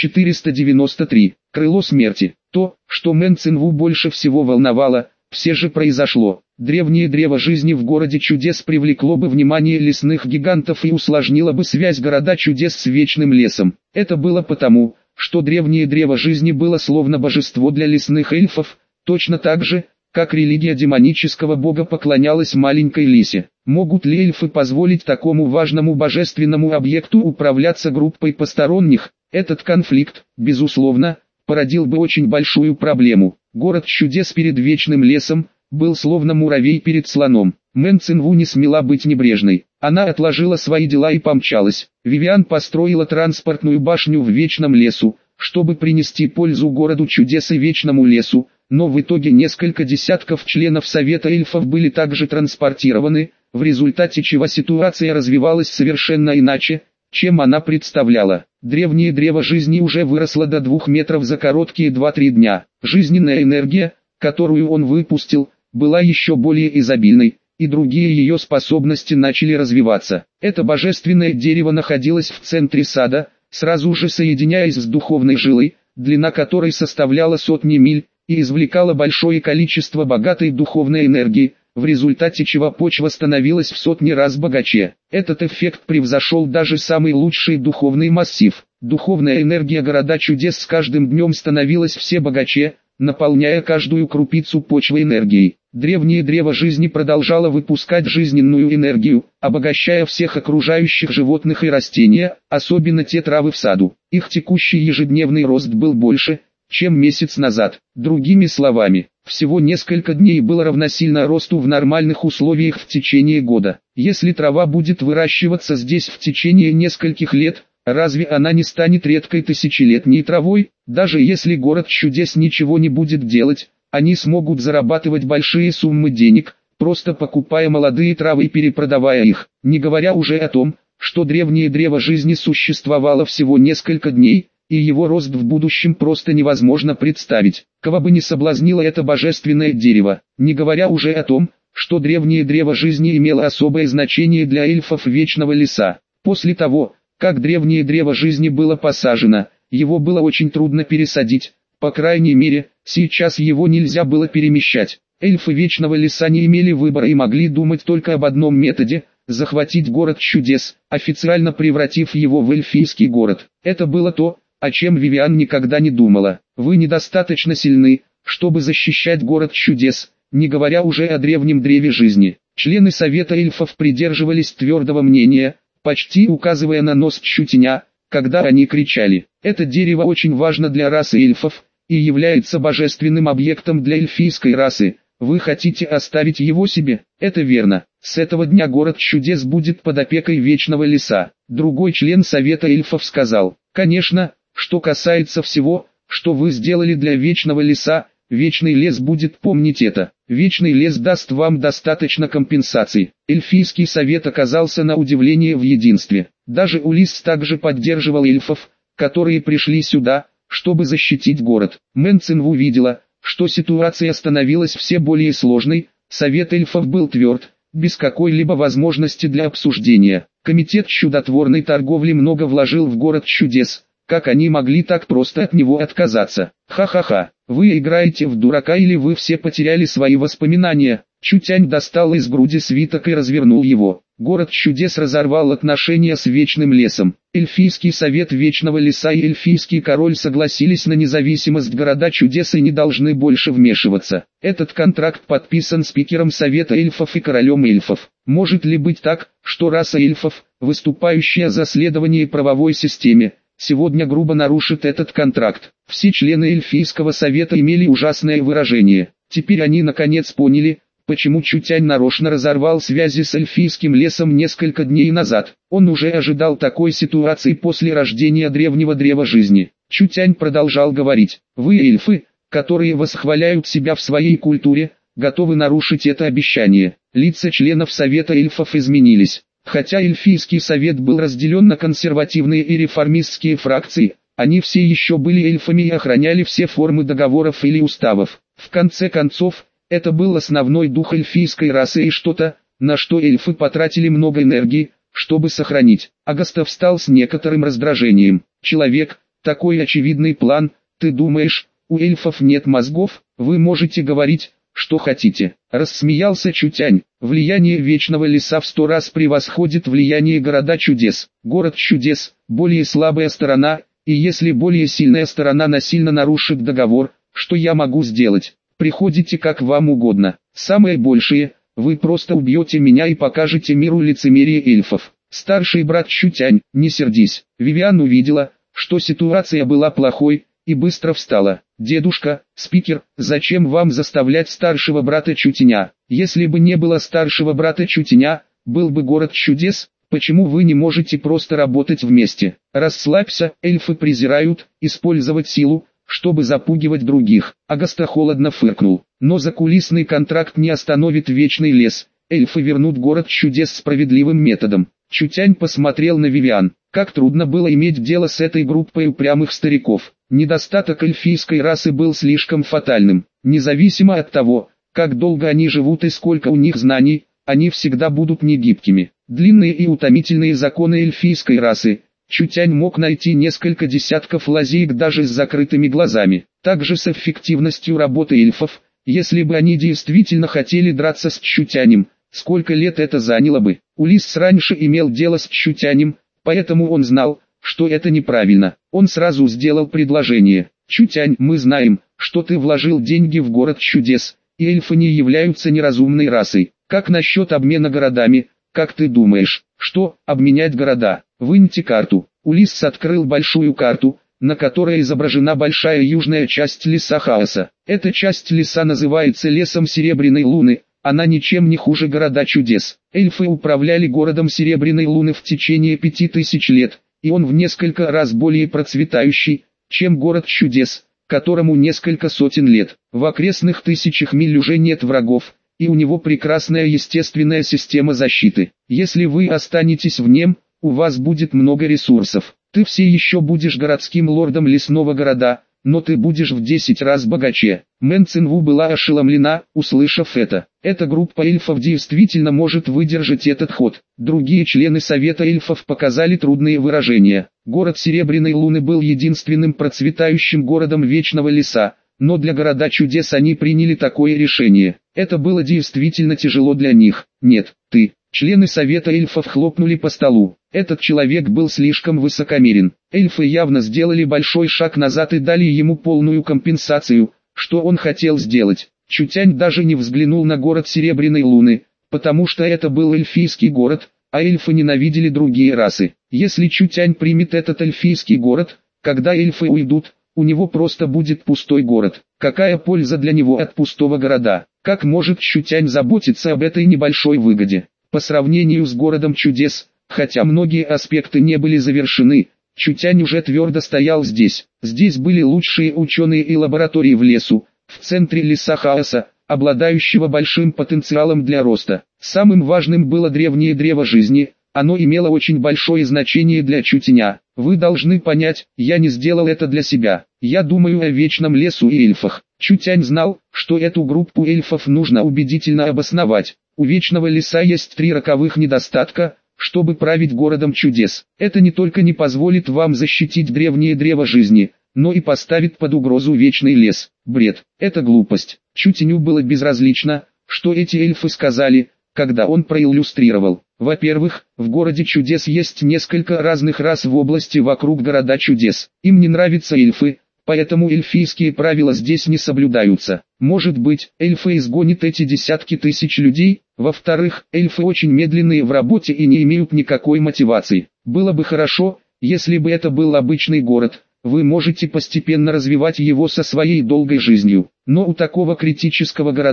493. Крыло смерти. То, что Мэн Цинву больше всего волновало, все же произошло. Древнее древо жизни в городе чудес привлекло бы внимание лесных гигантов и усложнило бы связь города чудес с Вечным лесом. Это было потому, что древнее древо жизни было словно божество для лесных эльфов, точно так же, как религия демонического бога поклонялась маленькой лисе. Могут ли эльфы позволить такому важному божественному объекту управляться группой посторонних? Этот конфликт, безусловно, породил бы очень большую проблему. Город чудес перед Вечным лесом был словно муравей перед слоном. Мэн Цинву не смела быть небрежной. Она отложила свои дела и помчалась. Вивиан построила транспортную башню в Вечном лесу, чтобы принести пользу городу чудес и Вечному лесу, но в итоге несколько десятков членов Совета эльфов были также транспортированы, в результате чего ситуация развивалась совершенно иначе, чем она представляла. Древнее древо жизни уже выросло до 2 метров за короткие 2-3 дня. Жизненная энергия, которую он выпустил, была еще более изобильной, и другие ее способности начали развиваться. Это божественное дерево находилось в центре сада, сразу же соединяясь с духовной жилой, длина которой составляла сотни миль, и извлекало большое количество богатой духовной энергии, в результате чего почва становилась в сотни раз богаче. Этот эффект превзошел даже самый лучший духовный массив. Духовная энергия города чудес с каждым днем становилась все богаче, наполняя каждую крупицу почвы энергией. Древнее древо жизни продолжало выпускать жизненную энергию, обогащая всех окружающих животных и растения, особенно те травы в саду. Их текущий ежедневный рост был больше, чем месяц назад. Другими словами, всего несколько дней было равносильно росту в нормальных условиях в течение года. Если трава будет выращиваться здесь в течение нескольких лет, разве она не станет редкой тысячелетней травой? Даже если город чудес ничего не будет делать, они смогут зарабатывать большие суммы денег, просто покупая молодые травы и перепродавая их. Не говоря уже о том, что древнее древо жизни существовало всего несколько дней, и его рост в будущем просто невозможно представить. Кого бы ни соблазнило это божественное дерево, не говоря уже о том, что древнее древо жизни имело особое значение для эльфов Вечного леса. После того, как древнее древо жизни было посажено, его было очень трудно пересадить, по крайней мере, сейчас его нельзя было перемещать. Эльфы Вечного леса не имели выбора и могли думать только об одном методе – захватить город чудес, официально превратив его в эльфийский город. Это было то, о чем Вивиан никогда не думала. Вы недостаточно сильны, чтобы защищать город чудес, не говоря уже о древнем древе жизни. Члены Совета эльфов придерживались твердого мнения, почти указывая на нос Чутеня, когда они кричали: «Это дерево очень важно для расы эльфов и является божественным объектом для эльфийской расы. Вы хотите оставить его себе?» Это верно. С этого дня город чудес будет под опекой Вечного леса. Другой член Совета эльфов сказал: «Конечно, что касается всего, что вы сделали для Вечного леса, Вечный лес будет помнить это. Вечный лес даст вам достаточно компенсаций». Эльфийский совет оказался на удивление в единстве. Даже Улисс также поддерживал эльфов, которые пришли сюда, чтобы защитить город. Мэн Цинву видела, что ситуация становилась все более сложной. Совет эльфов был тверд, без какой-либо возможности для обсуждения. Комитет чудотворной торговли много вложил в город чудес. Как они могли так просто от него отказаться? Ха-ха-ха, вы играете в дурака или вы все потеряли свои воспоминания? Чутянь достал из груди свиток и развернул его. Город чудес разорвал отношения с Вечным лесом. Эльфийский совет Вечного леса и эльфийский король согласились на независимость города чудес и не должны больше вмешиваться. Этот контракт подписан спикером Совета эльфов и королем эльфов. Может ли быть так, что раса эльфов, выступающая за следование правовой системе, сегодня грубо нарушит этот контракт? Все члены эльфийского совета имели ужасное выражение. Теперь они наконец поняли, почему Чутянь нарочно разорвал связи с эльфийским лесом несколько дней назад. Он уже ожидал такой ситуации после рождения древнего древа жизни. Чутянь продолжал говорить: «Вы эльфы, которые восхваляют себя в своей культуре, готовы нарушить это обещание». Лица членов Совета эльфов изменились. Хотя эльфийский совет был разделен на консервативные и реформистские фракции, они все еще были эльфами и охраняли все формы договоров или уставов. В конце концов, это был основной дух эльфийской расы и что-то, на что эльфы потратили много энергии, чтобы сохранить. Агаста встал с некоторым раздражением. «Человек, такой очевидный план, ты думаешь, у эльфов нет мозгов? Вы можете говорить, что хотите». Рассмеялся Чутянь. «Влияние Вечного Леса в 100 раз превосходит влияние Города Чудес. Город Чудес – более слабая сторона, и если более сильная сторона насильно нарушит договор, что я могу сделать? Приходите как вам угодно. Самое большее, вы просто убьете меня и покажете миру лицемерие эльфов». «Старший брат Чутянь, не сердись». Вивиан увидела, что ситуация была плохой, и быстро встала. «Дедушка, спикер, зачем вам заставлять старшего брата Чутяня? Если бы не было старшего брата Чутяня, был бы город чудес, почему вы не можете просто работать вместе? Расслабься, эльфы презирают использовать силу, чтобы запугивать других». Агаста холодно фыркнул. «Но закулисный контракт не остановит Вечный Лес, эльфы вернут город чудес справедливым методом». Чутянь посмотрел на Вивиан. Как трудно было иметь дело с этой группой упрямых стариков. Недостаток эльфийской расы был слишком фатальным. Независимо от того, как долго они живут и сколько у них знаний, они всегда будут негибкими. Длинные и утомительные законы эльфийской расы. Чутянь мог найти несколько десятков лазеек даже с закрытыми глазами. Также с эффективностью работы эльфов, если бы они действительно хотели драться с Чутянем, сколько лет это заняло бы. Улисс раньше имел дело с Чутянем, поэтому он знал, что это неправильно. Он сразу сделал предложение. «Чутянь, мы знаем, что ты вложил деньги в город чудес, и эльфы не являются неразумной расой. Как насчет обмена городами, как ты думаешь?» «Что, обменять города? Выньте карту». Улисс открыл большую карту, на которой изображена большая южная часть леса Хаоса. Эта часть леса называется лесом Серебряной Луны. Она ничем не хуже города чудес. Эльфы управляли городом Серебряной Луны в течение 5000 лет, и он в несколько раз более процветающий, чем город чудес, которому несколько сотен лет. В окрестных тысячах миль уже нет врагов, и у него прекрасная естественная система защиты. Если вы останетесь в нем, у вас будет много ресурсов. Ты все еще будешь городским лордом лесного города, но ты будешь в 10 раз богаче. Мэн Цинву была ошеломлена, услышав это. Эта группа эльфов действительно может выдержать этот ход. Другие члены Совета эльфов показали трудные выражения. Город Серебряной Луны был единственным процветающим городом Вечного Леса, но для города чудес они приняли такое решение. Это было действительно тяжело для них. «Нет, ты». Члены Совета эльфов хлопнули по столу. Этот человек был слишком высокомерен. Эльфы явно сделали большой шаг назад и дали ему полную компенсацию, что он хотел сделать. Чутянь даже не взглянул на город Серебряной Луны, потому что это был эльфийский город, а эльфы ненавидели другие расы. Если Чутянь примет этот эльфийский город, когда эльфы уйдут, у него просто будет пустой город. Какая польза для него от пустого города? Как может Чутянь заботиться об этой небольшой выгоде? По сравнению с городом чудес, хотя многие аспекты не были завершены, Чутянь уже твердо стоял здесь. Здесь были лучшие ученые и лаборатории в лесу, в центре леса Хаоса, обладающего большим потенциалом для роста. Самым важным было древнее древо жизни, оно имело очень большое значение для Чутяня. Вы должны понять, я не сделал это для себя. Я думаю о Вечном Лесу и эльфах. Чутянь знал, что эту группу эльфов нужно убедительно обосновать. У Вечного Леса есть 3 роковых недостатка, чтобы править городом чудес. Это не только не позволит вам защитить древнее древо жизни, но и поставит под угрозу Вечный Лес. Бред. Это глупость. Чутяню было безразлично, что эти эльфы сказали, когда он проиллюстрировал. Во-первых, в городе чудес есть несколько разных рас в области вокруг города чудес. Им не нравятся эльфы, поэтому эльфийские правила здесь не соблюдаются. Может быть, эльфы изгонят эти десятки тысяч людей. Во-вторых, эльфы очень медленные в работе и не имеют никакой мотивации. Было бы хорошо, если бы это был обычный город. Вы можете постепенно развивать его со своей долгой жизнью. Но у такого критического города,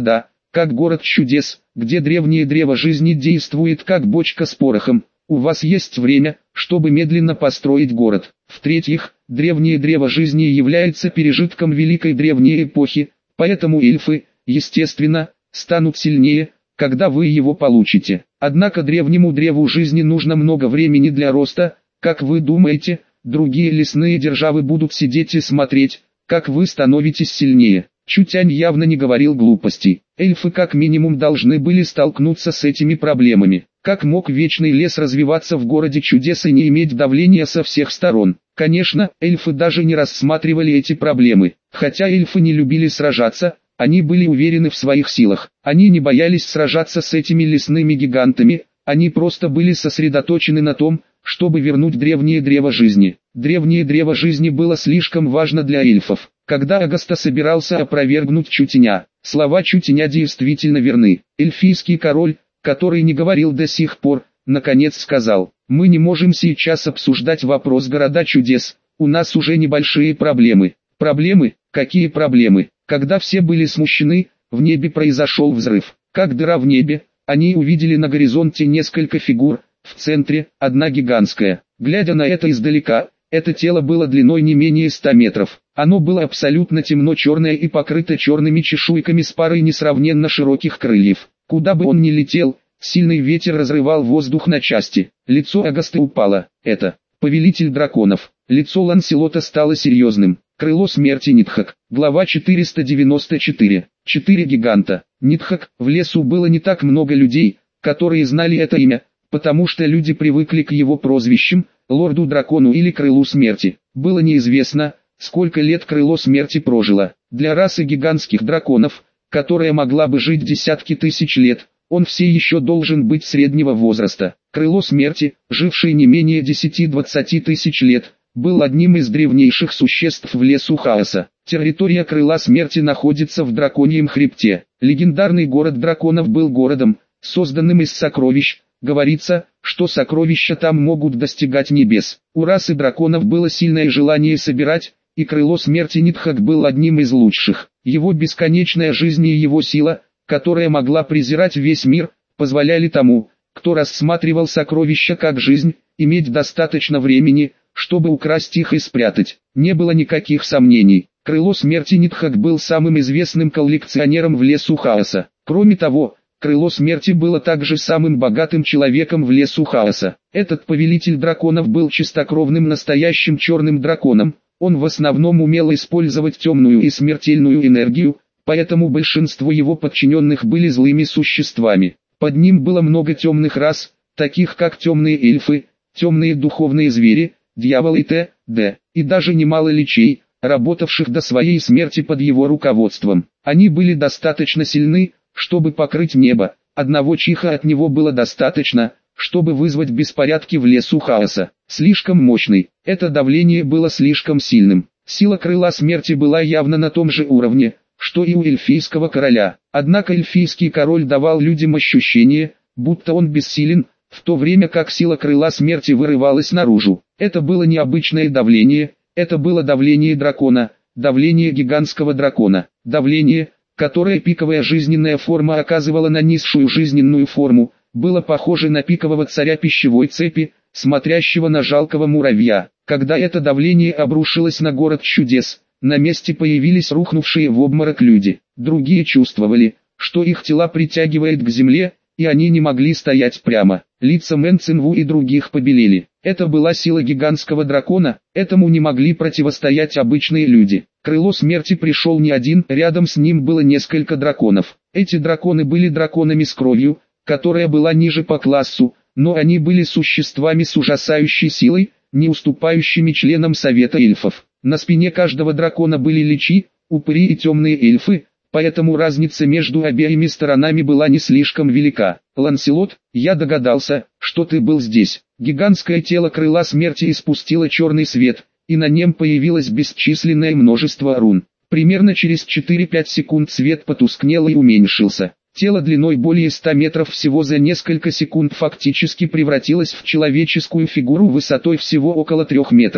как город чудес, где древнее древо жизни действует как бочка с порохом. У вас есть время, чтобы медленно построить город. В-третьих, древнее древо жизни является пережитком великой древней эпохи, поэтому эльфы, естественно, станут сильнее, когда вы его получите. Однако древнему древу жизни нужно много времени для роста. Как вы думаете, другие лесные державы будут сидеть и смотреть, как вы становитесь сильнее? Чутянь явно не говорил глупостей. Эльфы как минимум должны были столкнуться с этими проблемами. Как мог вечный лес развиваться в городе чудес и не иметь давления со всех сторон? Конечно, эльфы даже не рассматривали эти проблемы. Хотя эльфы не любили сражаться, они были уверены в своих силах. Они не боялись сражаться с этими лесными гигантами, они просто были сосредоточены на том, чтобы вернуть древнее древо жизни. Древнее древо жизни было слишком важно для эльфов. Когда Агаста собирался опровергнуть Чутяня, слова Чутяня действительно верны. Эльфийский король, который не говорил до сих пор, наконец сказал: «Мы не можем сейчас обсуждать вопрос города чудес, у нас уже небольшие проблемы». Проблемы? Какие проблемы? Когда все были смущены, в небе произошел взрыв. Как дыра в небе, они увидели на горизонте несколько фигур, в центре одна гигантская. Глядя на это издалека, это тело было длиной не менее 100 метров. Оно было абсолютно темно-черное и покрыто черными чешуйками с парой несравненно широких крыльев. Куда бы он ни летел, сильный ветер разрывал воздух на части. Лицо Агасты упало. Это повелитель драконов. Лицо Ланселота стало серьезным. Крыло смерти Нитхак. Глава 494. 4 гиганта. Нитхак. В лесу было не так много людей, которые знали это имя, потому что люди привыкли к его прозвищам, лорду-дракону или крылу смерти. Было неизвестно, сколько лет крыло смерти прожило. Для расы гигантских драконов, которая могла бы жить десятки тысяч лет, он все еще должен быть среднего возраста. Крыло смерти, жившее не менее 10-20 тысяч лет, был одним из древнейших существ в лесу хаоса. Территория крыла смерти находится в драконьем хребте. Легендарный город драконов был городом, созданным из сокровищ. Говорится, что сокровища там могут достигать небес. У расы драконов было сильное желание собирать, и крыло смерти Нитхак был одним из лучших. Его бесконечная жизнь и его сила, которая могла презирать весь мир, позволяли тому, кто рассматривал сокровища как жизнь, иметь достаточно времени, чтобы украсть их и спрятать. Не было никаких сомнений. Крыло смерти Нитхак был самым известным коллекционером в лесу хаоса. Кроме того, крыло смерти было также самым богатым человеком в лесу хаоса. Этот повелитель драконов был чистокровным настоящим черным драконом. Он в основном умел использовать темную и смертельную энергию, поэтому большинство его подчиненных были злыми существами. Под ним было много темных рас, таких как темные эльфы, темные духовные звери, дьяволы т.д. и даже немало личей, работавших до своей смерти под его руководством. Они были достаточно сильны, чтобы покрыть небо. Одного чиха от него было достаточно, чтобы вызвать беспорядки в лесу хаоса. Слишком мощный. Это давление было слишком сильным. Сила крыла смерти была явно на том же уровне, что и у эльфийского короля. Однако эльфийский король давал людям ощущение, будто он бессилен, в то время как сила крыла смерти вырывалась наружу. Это было необычное давление, это было давление дракона, давление гигантского дракона, давление, которое пиковая жизненная форма оказывала на низшую жизненную форму, было похоже на пикового царя пищевой цепи, смотрящего на жалкого муравья. Когда это давление обрушилось на город чудес, на месте появились рухнувшие в обморок люди. Другие чувствовали, что их тела притягивает к земле, и они не могли стоять прямо. Лица Мэн Цинву и других побелели. Это была сила гигантского дракона, этому не могли противостоять обычные люди. Крыло смерти пришел не один, рядом с ним было несколько драконов. Эти драконы были драконами с кровью, которая была ниже по классу, но они были существами с ужасающей силой, не уступающими членам Совета эльфов. На спине каждого дракона были личи, упыри и темные эльфы, поэтому разница между обеими сторонами была не слишком велика. «Ланселот, я догадался, что ты был здесь». Гигантское тело крыла смерти испустило черный свет, и на нем появилось бесчисленное множество рун. Примерно через 4-5 секунд свет потускнел и уменьшился. Тело длиной более 100 метров всего за несколько секунд фактически превратилось в человеческую фигуру высотой всего около 3 метров.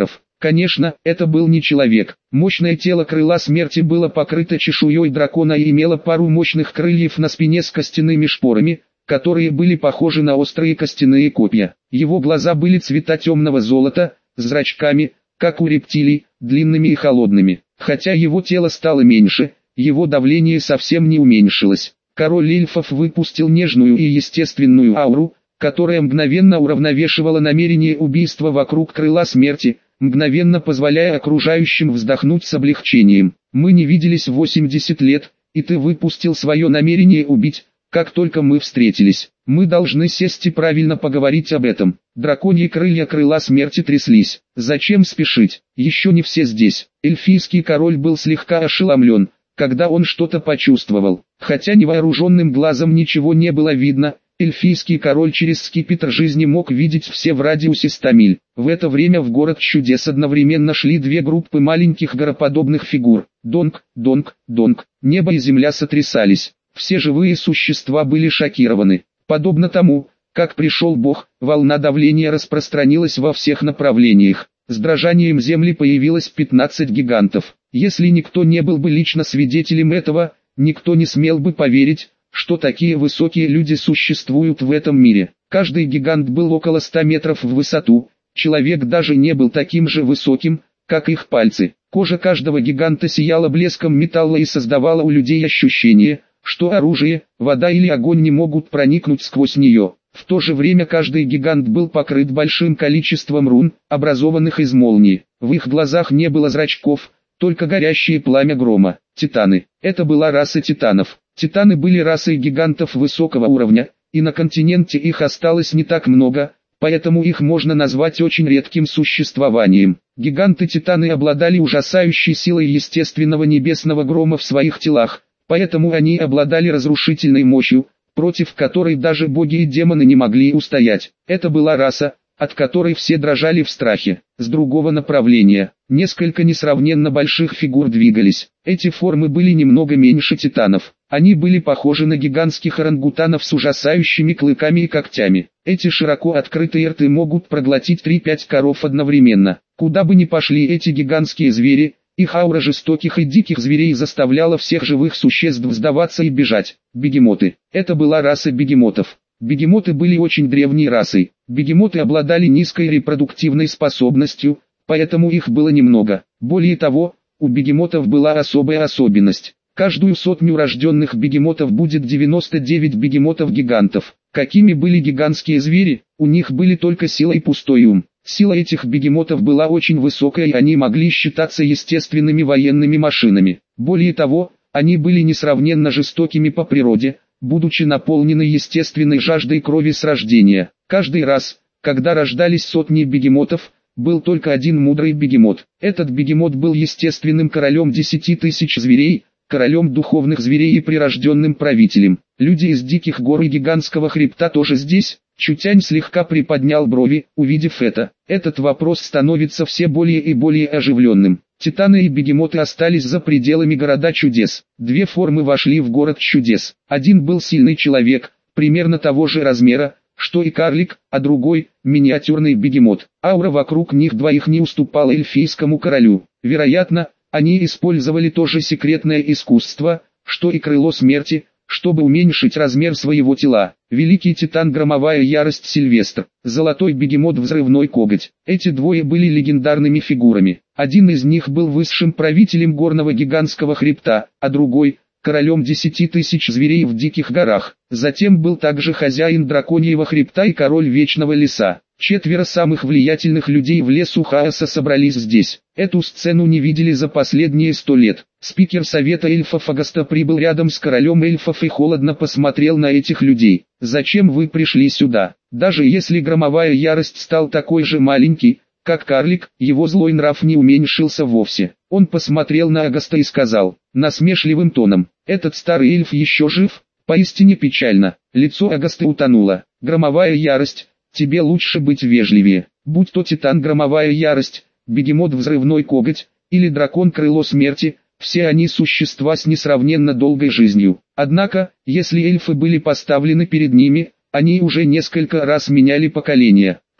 Конечно, это был не человек. Мощное тело крыла смерти было покрыто чешуей дракона и имело пару мощных крыльев на спине с костяными шпорами, которые были похожи на острые костяные копья. Его глаза были цвета темного золота, с зрачками, как у рептилий, длинными и холодными. Хотя его тело стало меньше, его давление совсем не уменьшилось. Король эльфов выпустил нежную и естественную ауру, которая мгновенно уравновешивала намерение убийства вокруг крыла смерти, мгновенно позволяя окружающим вздохнуть с облегчением. «Мы не виделись 80 лет, и ты выпустил свое намерение убить, как только мы встретились. Мы должны сесть и правильно поговорить об этом». Драконьи крылья крыла смерти тряслись. «Зачем спешить? Еще не все здесь». Эльфийский король был слегка ошеломлен, когда он что-то почувствовал. Хотя невооруженным глазом ничего не было видно, эльфийский король через скипетр жизни мог видеть все в радиусе 100 миль. В это время в город чудес одновременно шли две группы маленьких гороподобных фигур. Донг, донг, донг. Небо и земля сотрясались. Все живые существа были шокированы. Подобно тому, как пришел Бог, волна давления распространилась во всех направлениях. С дрожанием земли появилось 15 гигантов. Если никто не был бы лично свидетелем этого, никто не смел бы поверить, что такие высокие люди существуют в этом мире. Каждый гигант был около 100 метров в высоту, человек даже не был таким же высоким, как их пальцы. Кожа каждого гиганта сияла блеском металла и создавала у людей ощущение, что оружие, вода или огонь не могут проникнуть сквозь нее. В то же время каждый гигант был покрыт большим количеством рун, образованных из молнии. В их глазах не было зрачков, только горящее пламя грома. Титаны. Это была раса титанов. Титаны были расой гигантов высокого уровня, и на континенте их осталось не так много, поэтому их можно назвать очень редким существованием. Гиганты-титаны обладали ужасающей силой естественного небесного грома в своих телах, поэтому они обладали разрушительной мощью, против которой даже боги и демоны не могли устоять. Это была раса, от которой все дрожали в страхе. С другого направления, несколько несравненно больших фигур двигались. Эти формы были немного меньше титанов. Они были похожи на гигантских орангутанов с ужасающими клыками и когтями. Эти широко открытые рты могут проглотить 3-5 коров одновременно. Куда бы ни пошли эти гигантские звери, их аура жестоких и диких зверей заставляла всех живых существ сдаваться и бежать. Бегемоты. Это была раса бегемотов. Бегемоты были очень древней расой. Бегемоты обладали низкой репродуктивной способностью, поэтому их было немного. Более того, у бегемотов была особая особенность. Каждую сотню рожденных бегемотов будет 99 бегемотов-гигантов. Какими были гигантские звери? У них были только сила и пустой ум. Сила этих бегемотов была очень высокая, и они могли считаться естественными военными машинами. Более того, они были несравненно жестокими по природе, будучи наполнены естественной жаждой крови с рождения. Каждый раз, когда рождались сотни бегемотов, был только один мудрый бегемот. Этот бегемот был естественным королем 10 тысяч зверей, королем духовных зверей и прирожденным правителем. Люди из диких гор и гигантского хребта тоже здесь? Чутянь слегка приподнял брови, увидев это. Этот вопрос становится все более и более оживленным. Титаны и бегемоты остались за пределами города чудес. Две формы вошли в город чудес. Один был сильный человек, примерно того же размера, что и карлик, а другой – миниатюрный бегемот. Аура вокруг них двоих не уступала эльфийскому королю. Вероятно, они использовали то же секретное искусство, что и крыло смерти, чтобы уменьшить размер своего тела. Великий титан Громовая Ярость Сильвестр, Золотой Бегемот Взрывной Коготь. Эти двое были легендарными фигурами. Один из них был высшим правителем горного гигантского хребта, а другой – королем 10 тысяч зверей в диких горах. Затем был также хозяин драконьего хребта и король вечного леса. Четверо самых влиятельных людей в лесу хаоса собрались здесь. Эту сцену не видели за последние 100 лет. Спикер Совета эльфов Агаста прибыл рядом с королем эльфов и холодно посмотрел на этих людей. «Зачем вы пришли сюда? Даже если Громовая Ярость стал такой же маленький, как карлик, его злой нрав не уменьшился вовсе». Он посмотрел на Агаста и сказал, насмешливым тоном, «Этот старый эльф еще жив?» Поистине печально. Лицо Агаста утонуло. «Громовая Ярость, тебе лучше быть вежливее. Будь то титан Громовая Ярость, бегемот Взрывной Коготь, или дракон Крыло Смерти, все они существа с несравненно долгой жизнью. Однако, если эльфы были поставлены перед ними, они уже несколько раз меняли поколения.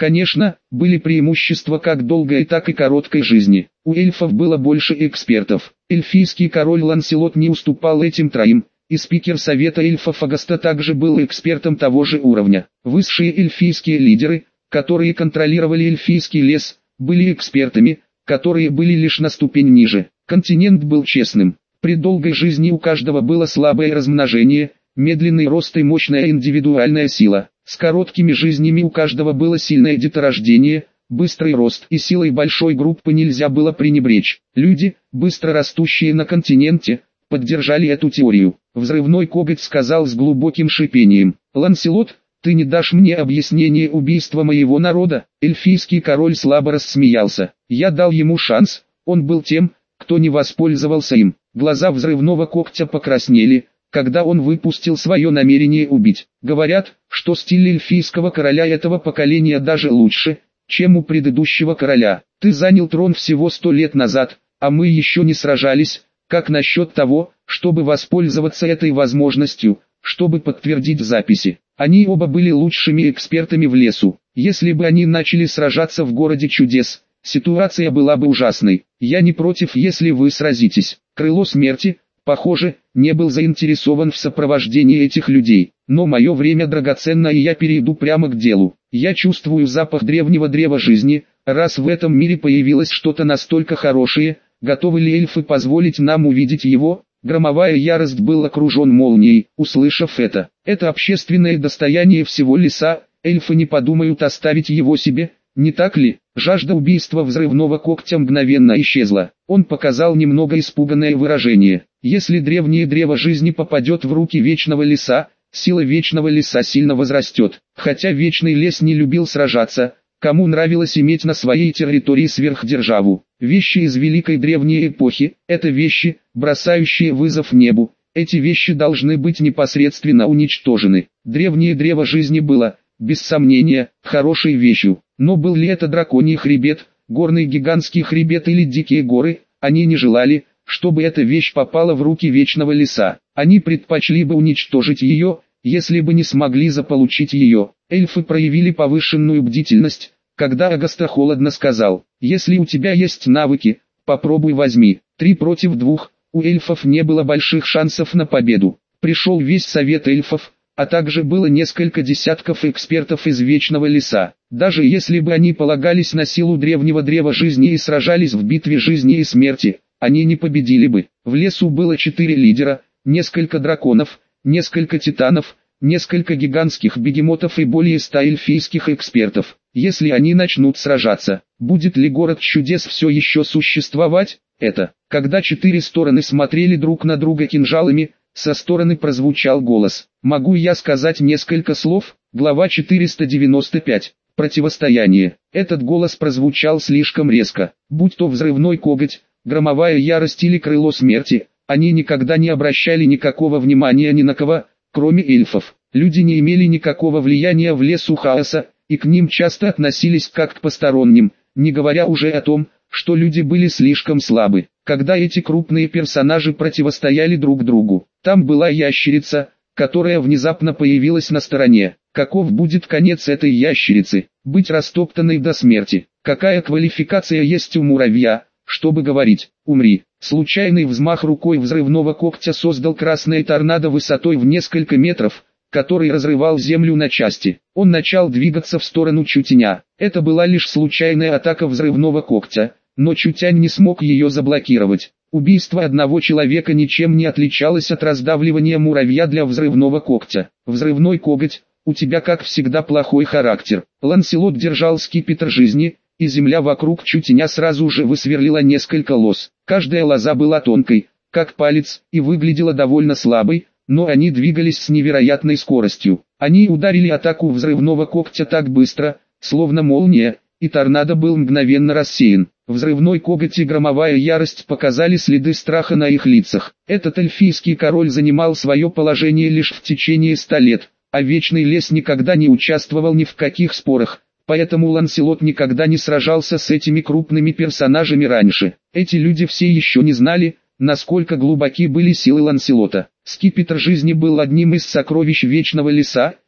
Конечно, были преимущества как долгой, так и короткой жизни. У эльфов было больше экспертов. Эльфийский король Ланселот не уступал этим троим, и спикер Совета эльфов Агаста также был экспертом того же уровня. Высшие эльфийские лидеры, которые контролировали эльфийский лес, были экспертами, которые были лишь на ступень ниже. Континент был честным. При долгой жизни у каждого было слабое размножение, медленный рост и мощная индивидуальная сила. С короткими жизнями у каждого было сильное деторождение, быстрый рост и силой большой группы нельзя было пренебречь. Люди, быстро растущие на континенте, поддержали эту теорию. Взрывной коготь сказал с глубоким шипением: «Ланселот, ты не дашь мне объяснение убийства моего народа?» Эльфийский король слабо рассмеялся. «Я дал ему шанс, он был тем, кто не воспользовался им». Глаза взрывного когтя покраснели, когда он выпустил свое намерение убить. Говорят, что стиль эльфийского короля этого поколения даже лучше, чем у предыдущего короля. Ты занял трон всего 100 лет назад, а мы еще не сражались. Как насчет того, чтобы воспользоваться этой возможностью, чтобы подтвердить записи? Они оба были лучшими экспертами в лесу. Если бы они начали сражаться в городе чудес, ситуация была бы ужасной. Я не против, если вы сразитесь. Крыло смерти, похоже, не был заинтересован в сопровождении этих людей. Но мое время драгоценно, и я перейду прямо к делу. Я чувствую запах древнего древа жизни. Раз в этом мире появилось что-то настолько хорошее, готовы ли эльфы позволить нам увидеть его? Громовая ярость был окружен молнией. Услышав это общественное достояние всего леса, эльфы не подумают оставить его себе, не так ли? Жажда убийства взрывного когтя мгновенно исчезла. Он показал немного испуганное выражение. Если древнее древо жизни попадет в руки вечного леса, сила вечного леса сильно возрастет. Хотя вечный лес не любил сражаться, кому нравилось иметь на своей территории сверхдержаву. Вещи из великой древней эпохи – это вещи, бросающие вызов небу. Эти вещи должны быть непосредственно уничтожены. Древнее древо жизни было, без сомнения, хорошей вещью. Но был ли это драконий хребет, горный гигантский хребет или дикие горы, они не желали, чтобы эта вещь попала в руки вечного леса. Они предпочли бы уничтожить ее, если бы не смогли заполучить ее. Эльфы проявили повышенную бдительность, когда Агаста холодно сказал: «Если у тебя есть навыки, попробуй возьми». 3 против 2, у эльфов не было больших шансов на победу. Пришел весь совет эльфов, а также было несколько десятков экспертов из Вечного Леса. Даже если бы они полагались на силу древнего древа жизни и сражались в битве жизни и смерти, они не победили бы. В лесу было 4 лидера, несколько драконов, несколько титанов, несколько гигантских бегемотов и более 100 эльфийских экспертов. Если они начнут сражаться, будет ли город чудес все еще существовать? Когда 4 стороны смотрели друг на друга кинжалами, со стороны прозвучал голос. «Могу я сказать несколько слов?» Глава 495. Противостояние. Этот голос прозвучал слишком резко. Будь то взрывной коготь, громовая ярость или крыло смерти, они никогда не обращали никакого внимания ни на кого, кроме эльфов. Люди не имели никакого влияния в лесу хаоса, и к ним часто относились как к посторонним, не говоря уже о том, что люди были слишком слабы. Когда эти крупные персонажи противостояли друг другу, там была ящерица, которая внезапно появилась на стороне. Каков будет конец этой ящерицы? Быть растоптанной до смерти. Какая квалификация есть у муравья, чтобы говорить «умри»? Случайный взмах рукой взрывного когтя создал красное торнадо высотой в несколько метров, который разрывал землю на части. Он начал двигаться в сторону Чутяня. Это была лишь случайная атака взрывного когтя, но Чутянь не смог ее заблокировать. Убийство одного человека ничем не отличалось от раздавливания муравья для взрывного когтя. Взрывной коготь, у тебя как всегда плохой характер. Ланселот держал скипетр жизни, и земля вокруг Чутяня сразу же высверлила несколько лоз. Каждая лоза была тонкой, как палец, и выглядела довольно слабой, но они двигались с невероятной скоростью. Они ударили атаку взрывного когтя так быстро, словно молния, и торнадо был мгновенно рассеян. Взрывной коготь и громовая ярость показали следы страха на их лицах. Этот эльфийский король занимал свое положение лишь в течение 100 лет, а Вечный Лес никогда не участвовал ни в каких спорах, поэтому Ланселот никогда не сражался с этими крупными персонажами раньше. Эти люди все еще не знали, насколько глубоки были силы Ланселота. Скипетр жизни был одним из сокровищ Вечного Леса,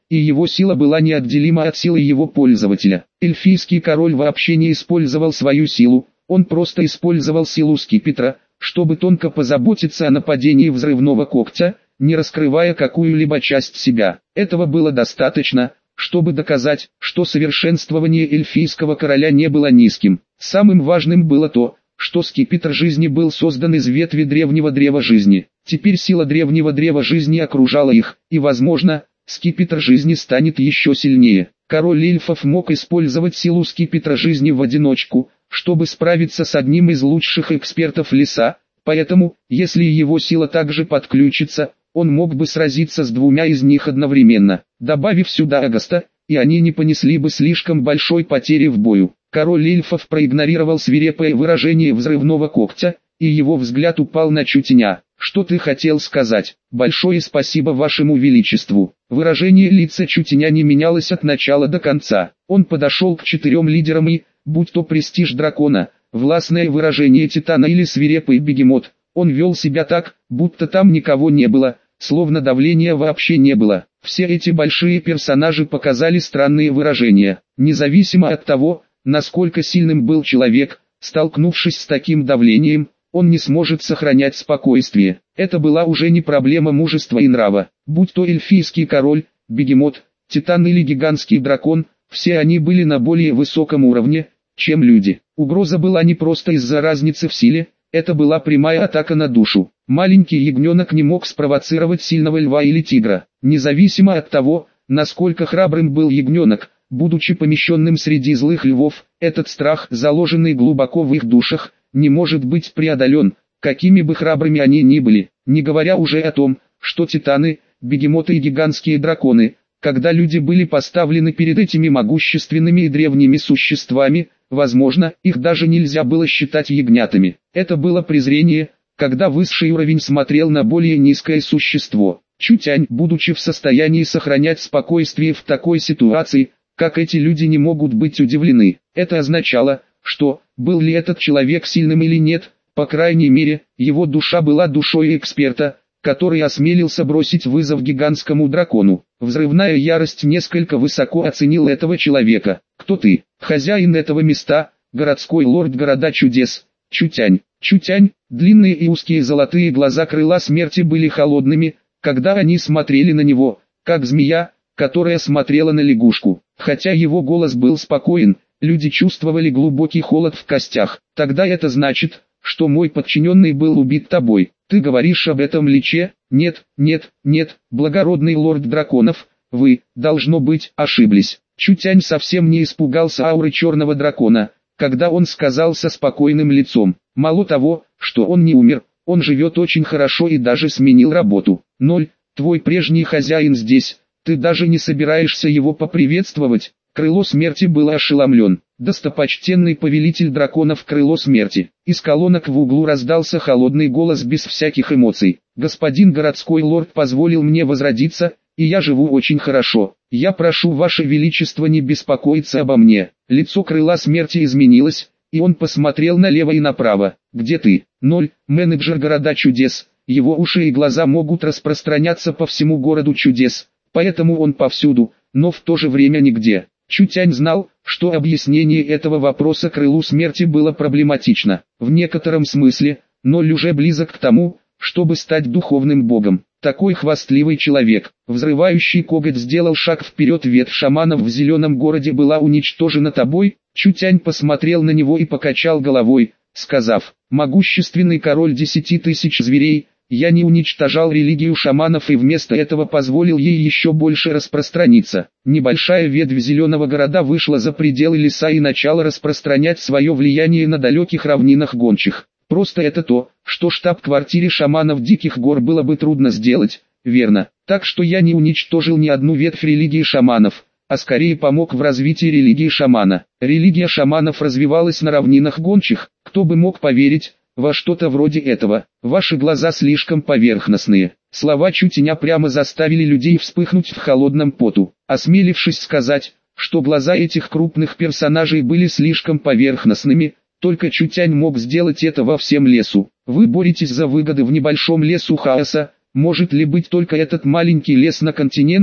и его сила была неотделима от силы его пользователя. Эльфийский король вообще не использовал свою силу, он просто использовал силу скипетра, чтобы тонко позаботиться о нападении взрывного когтя, не раскрывая какую-либо часть себя. Этого было достаточно, чтобы доказать, что совершенствование эльфийского короля не было низким. Самым важным было то, что скипетр жизни был создан из ветви древнего древа жизни. Теперь сила древнего древа жизни окружала их, и возможно, скипетр жизни станет еще сильнее. Король эльфов мог использовать силу скипетра жизни в одиночку, чтобы справиться с одним из лучших экспертов леса, поэтому, если его сила также подключится, он мог бы сразиться с двумя из них одновременно, добавив сюда Агаста, и они не понесли бы слишком большой потери в бою. Король эльфов проигнорировал свирепое выражение взрывного когтя, и его взгляд упал на Чутеня. «Что ты хотел сказать? Большое спасибо вашему величеству». Выражение лица Чутеня не менялось от начала до конца. Он подошел к 4 лидерам и, будь то престиж дракона, властное выражение титана или свирепый бегемот, он вел себя так, будто там никого не было, словно давления вообще не было. Все эти большие персонажи показали странные выражения. Независимо от того, насколько сильным был человек, столкнувшись с таким давлением, он не сможет сохранять спокойствие. Это была уже не проблема мужества и нрава. Будь то эльфийский король, бегемот, титан или гигантский дракон, все они были на более высоком уровне, чем люди. Угроза была не просто из-за разницы в силе, это была прямая атака на душу. Маленький ягненок не мог спровоцировать сильного льва или тигра. Независимо от того, насколько храбрым был ягненок, будучи помещенным среди злых львов, этот страх, заложенный глубоко в их душах, не может быть преодолен, какими бы храбрыми они ни были, не говоря уже о том, что титаны, бегемоты и гигантские драконы, когда люди были поставлены перед этими могущественными и древними существами, возможно, их даже нельзя было считать ягнятами. Это было презрение, когда высший уровень смотрел на более низкое существо. Чутянь, будучи в состоянии сохранять спокойствие в такой ситуации, как эти люди не могут быть удивлены. Это означало, что, был ли этот человек сильным или нет, по крайней мере, его душа была душой эксперта, который осмелился бросить вызов гигантскому дракону. Взрывная ярость несколько высоко оценил этого человека. «Кто ты? Хозяин этого места, городской лорд города чудес, Чутянь». Чутянь, длинные и узкие золотые глаза крыла смерти были холодными, когда они смотрели на него, как змея, которая смотрела на лягушку. Хотя его голос был спокоен, люди чувствовали глубокий холод в костях. «Тогда это значит, что мой подчиненный был убит тобой. Ты говоришь об этом личе? Нет, нет, нет, благородный лорд драконов, вы, должно быть, ошиблись». Чутянь совсем не испугался ауры черного дракона, когда он сказал со спокойным лицом: «Мало того, что он не умер, он живет очень хорошо и даже сменил работу. 0, твой прежний хозяин здесь, ты даже не собираешься его поприветствовать». Крыло смерти было ошеломлен. «Достопочтенный повелитель драконов Крыло смерти». Из колонок в углу раздался холодный голос без всяких эмоций. «Господин городской лорд позволил мне возродиться, и я живу очень хорошо. Я прошу ваше величество не беспокоиться обо мне». Лицо Крыла смерти изменилось, и он посмотрел налево и направо. «Где ты?» 0, менеджер города чудес. Его уши и глаза могут распространяться по всему городу чудес, поэтому он повсюду, но в то же время нигде. Чутянь знал, что объяснение этого вопроса Крылу смерти было проблематично. В некотором смысле, Ноль уже близок к тому, чтобы стать духовным богом. Такой хвастливый человек, взрывающий коготь, сделал шаг вперед. Ветвь шаманов в зеленом городе была уничтожена тобой. Чутянь посмотрел на него и покачал головой, сказав: «Могущественный король 10 тысяч зверей, я не уничтожал религию шаманов и вместо этого позволил ей еще больше распространиться». Небольшая ветвь зеленого города вышла за пределы леса и начала распространять свое влияние на далеких равнинах гончих. Просто это то, что штаб-квартире шаманов Диких Гор было бы трудно сделать, верно? Так что я не уничтожил ни одну ветвь религии шаманов, а скорее помог в развитии религии шамана. Религия шаманов развивалась на равнинах гончих, кто бы мог поверить во что-то вроде этого. Ваши глаза слишком поверхностные. Слова Чутеня прямо заставили людей вспыхнуть в холодном поту. Осмелившись сказать, что глаза этих крупных персонажей были слишком поверхностными, только Чутянь мог сделать это во всем лесу. Вы боретесь за выгоды в небольшом лесу хаоса. Может ли быть только этот маленький лес на континенте?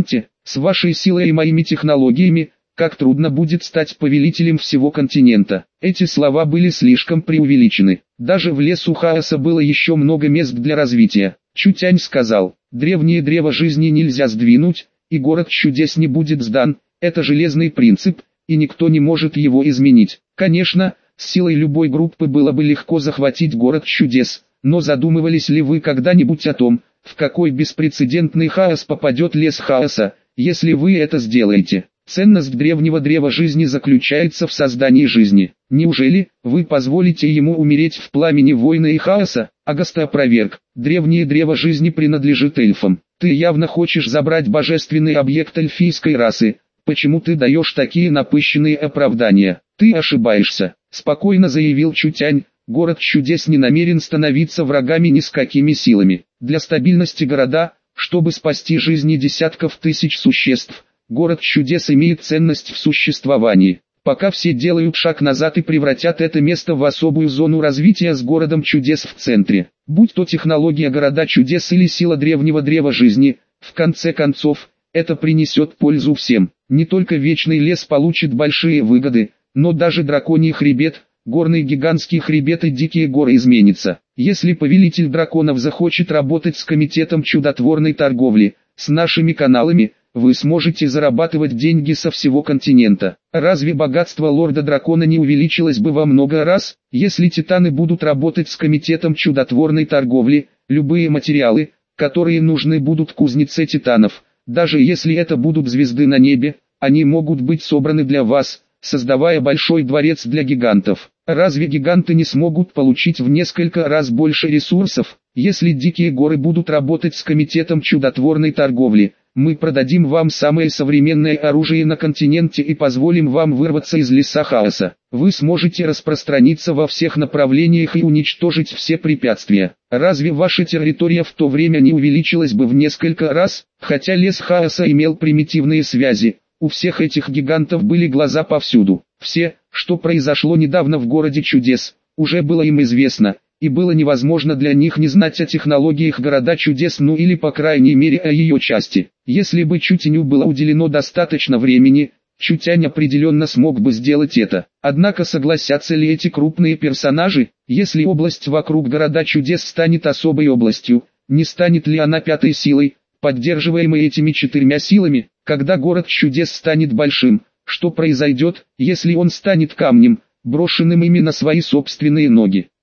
С вашей силой и моими технологиями, как трудно будет стать повелителем всего континента. Эти слова были слишком преувеличены. Даже в лесу хаоса было еще много мест для развития. Чутянь сказал, древнее древо жизни нельзя сдвинуть, и город чудес не будет сдан. Это железный принцип, и никто не может его изменить. Конечно, с силой любой группы было бы легко захватить город чудес, но задумывались ли вы когда-нибудь о том, в какой беспрецедентный хаос попадет лес хаоса, если вы это сделаете? Ценность древнего древа жизни заключается в создании жизни. Неужели вы позволите ему умереть в пламени войны и хаоса? Агаста опроверг. Древнее древо жизни принадлежит эльфам. Ты явно хочешь забрать божественный объект эльфийской расы. Почему ты даешь такие напыщенные оправдания? Ты ошибаешься, спокойно заявил Чутянь. Город чудес не намерен становиться врагами ни с какими силами. Для стабильности города, чтобы спасти жизни десятков тысяч существ, город чудес имеет ценность в существовании. Пока все делают шаг назад и превратят это место в особую зону развития с городом чудес в центре. Будь то технология города чудес или сила древнего древа жизни, в конце концов, это принесет пользу всем. Не только вечный лес получит большие выгоды, но даже драконий хребет, горный гигантский хребет и дикие горы изменится. Если повелитель драконов захочет работать с комитетом чудотворной торговли, с нашими каналами, вы сможете зарабатывать деньги со всего континента. Разве богатство лорда дракона не увеличилось бы во много раз, если титаны будут работать с комитетом чудотворной торговли? Любые материалы, которые нужны будут кузнеце титанов, даже если это будут звезды на небе, они могут быть собраны для вас, создавая большой дворец для гигантов. Разве гиганты не смогут получить в несколько раз больше ресурсов, если дикие горы будут работать с комитетом чудотворной торговли? Мы продадим вам самое современное оружие на континенте и позволим вам вырваться из леса хаоса. Вы сможете распространиться во всех направлениях и уничтожить все препятствия. Разве ваша территория в то время не увеличилась бы в несколько раз, хотя лес хаоса имел примитивные связи? У всех этих гигантов были глаза повсюду. Все, что произошло недавно в городе чудес, уже было им известно, и было невозможно для них не знать о технологиях города чудес, ну или по крайней мере о ее части. Если бы Чутяню было уделено достаточно времени, Чутянь определенно смог бы сделать это. Однако согласятся ли эти крупные персонажи, если область вокруг города чудес станет особой областью, не станет ли она пятой силой, поддерживаемой этими четырьмя силами? Когда город чудес станет большим, что произойдет, если он станет камнем, брошенным ими на свои собственные ноги?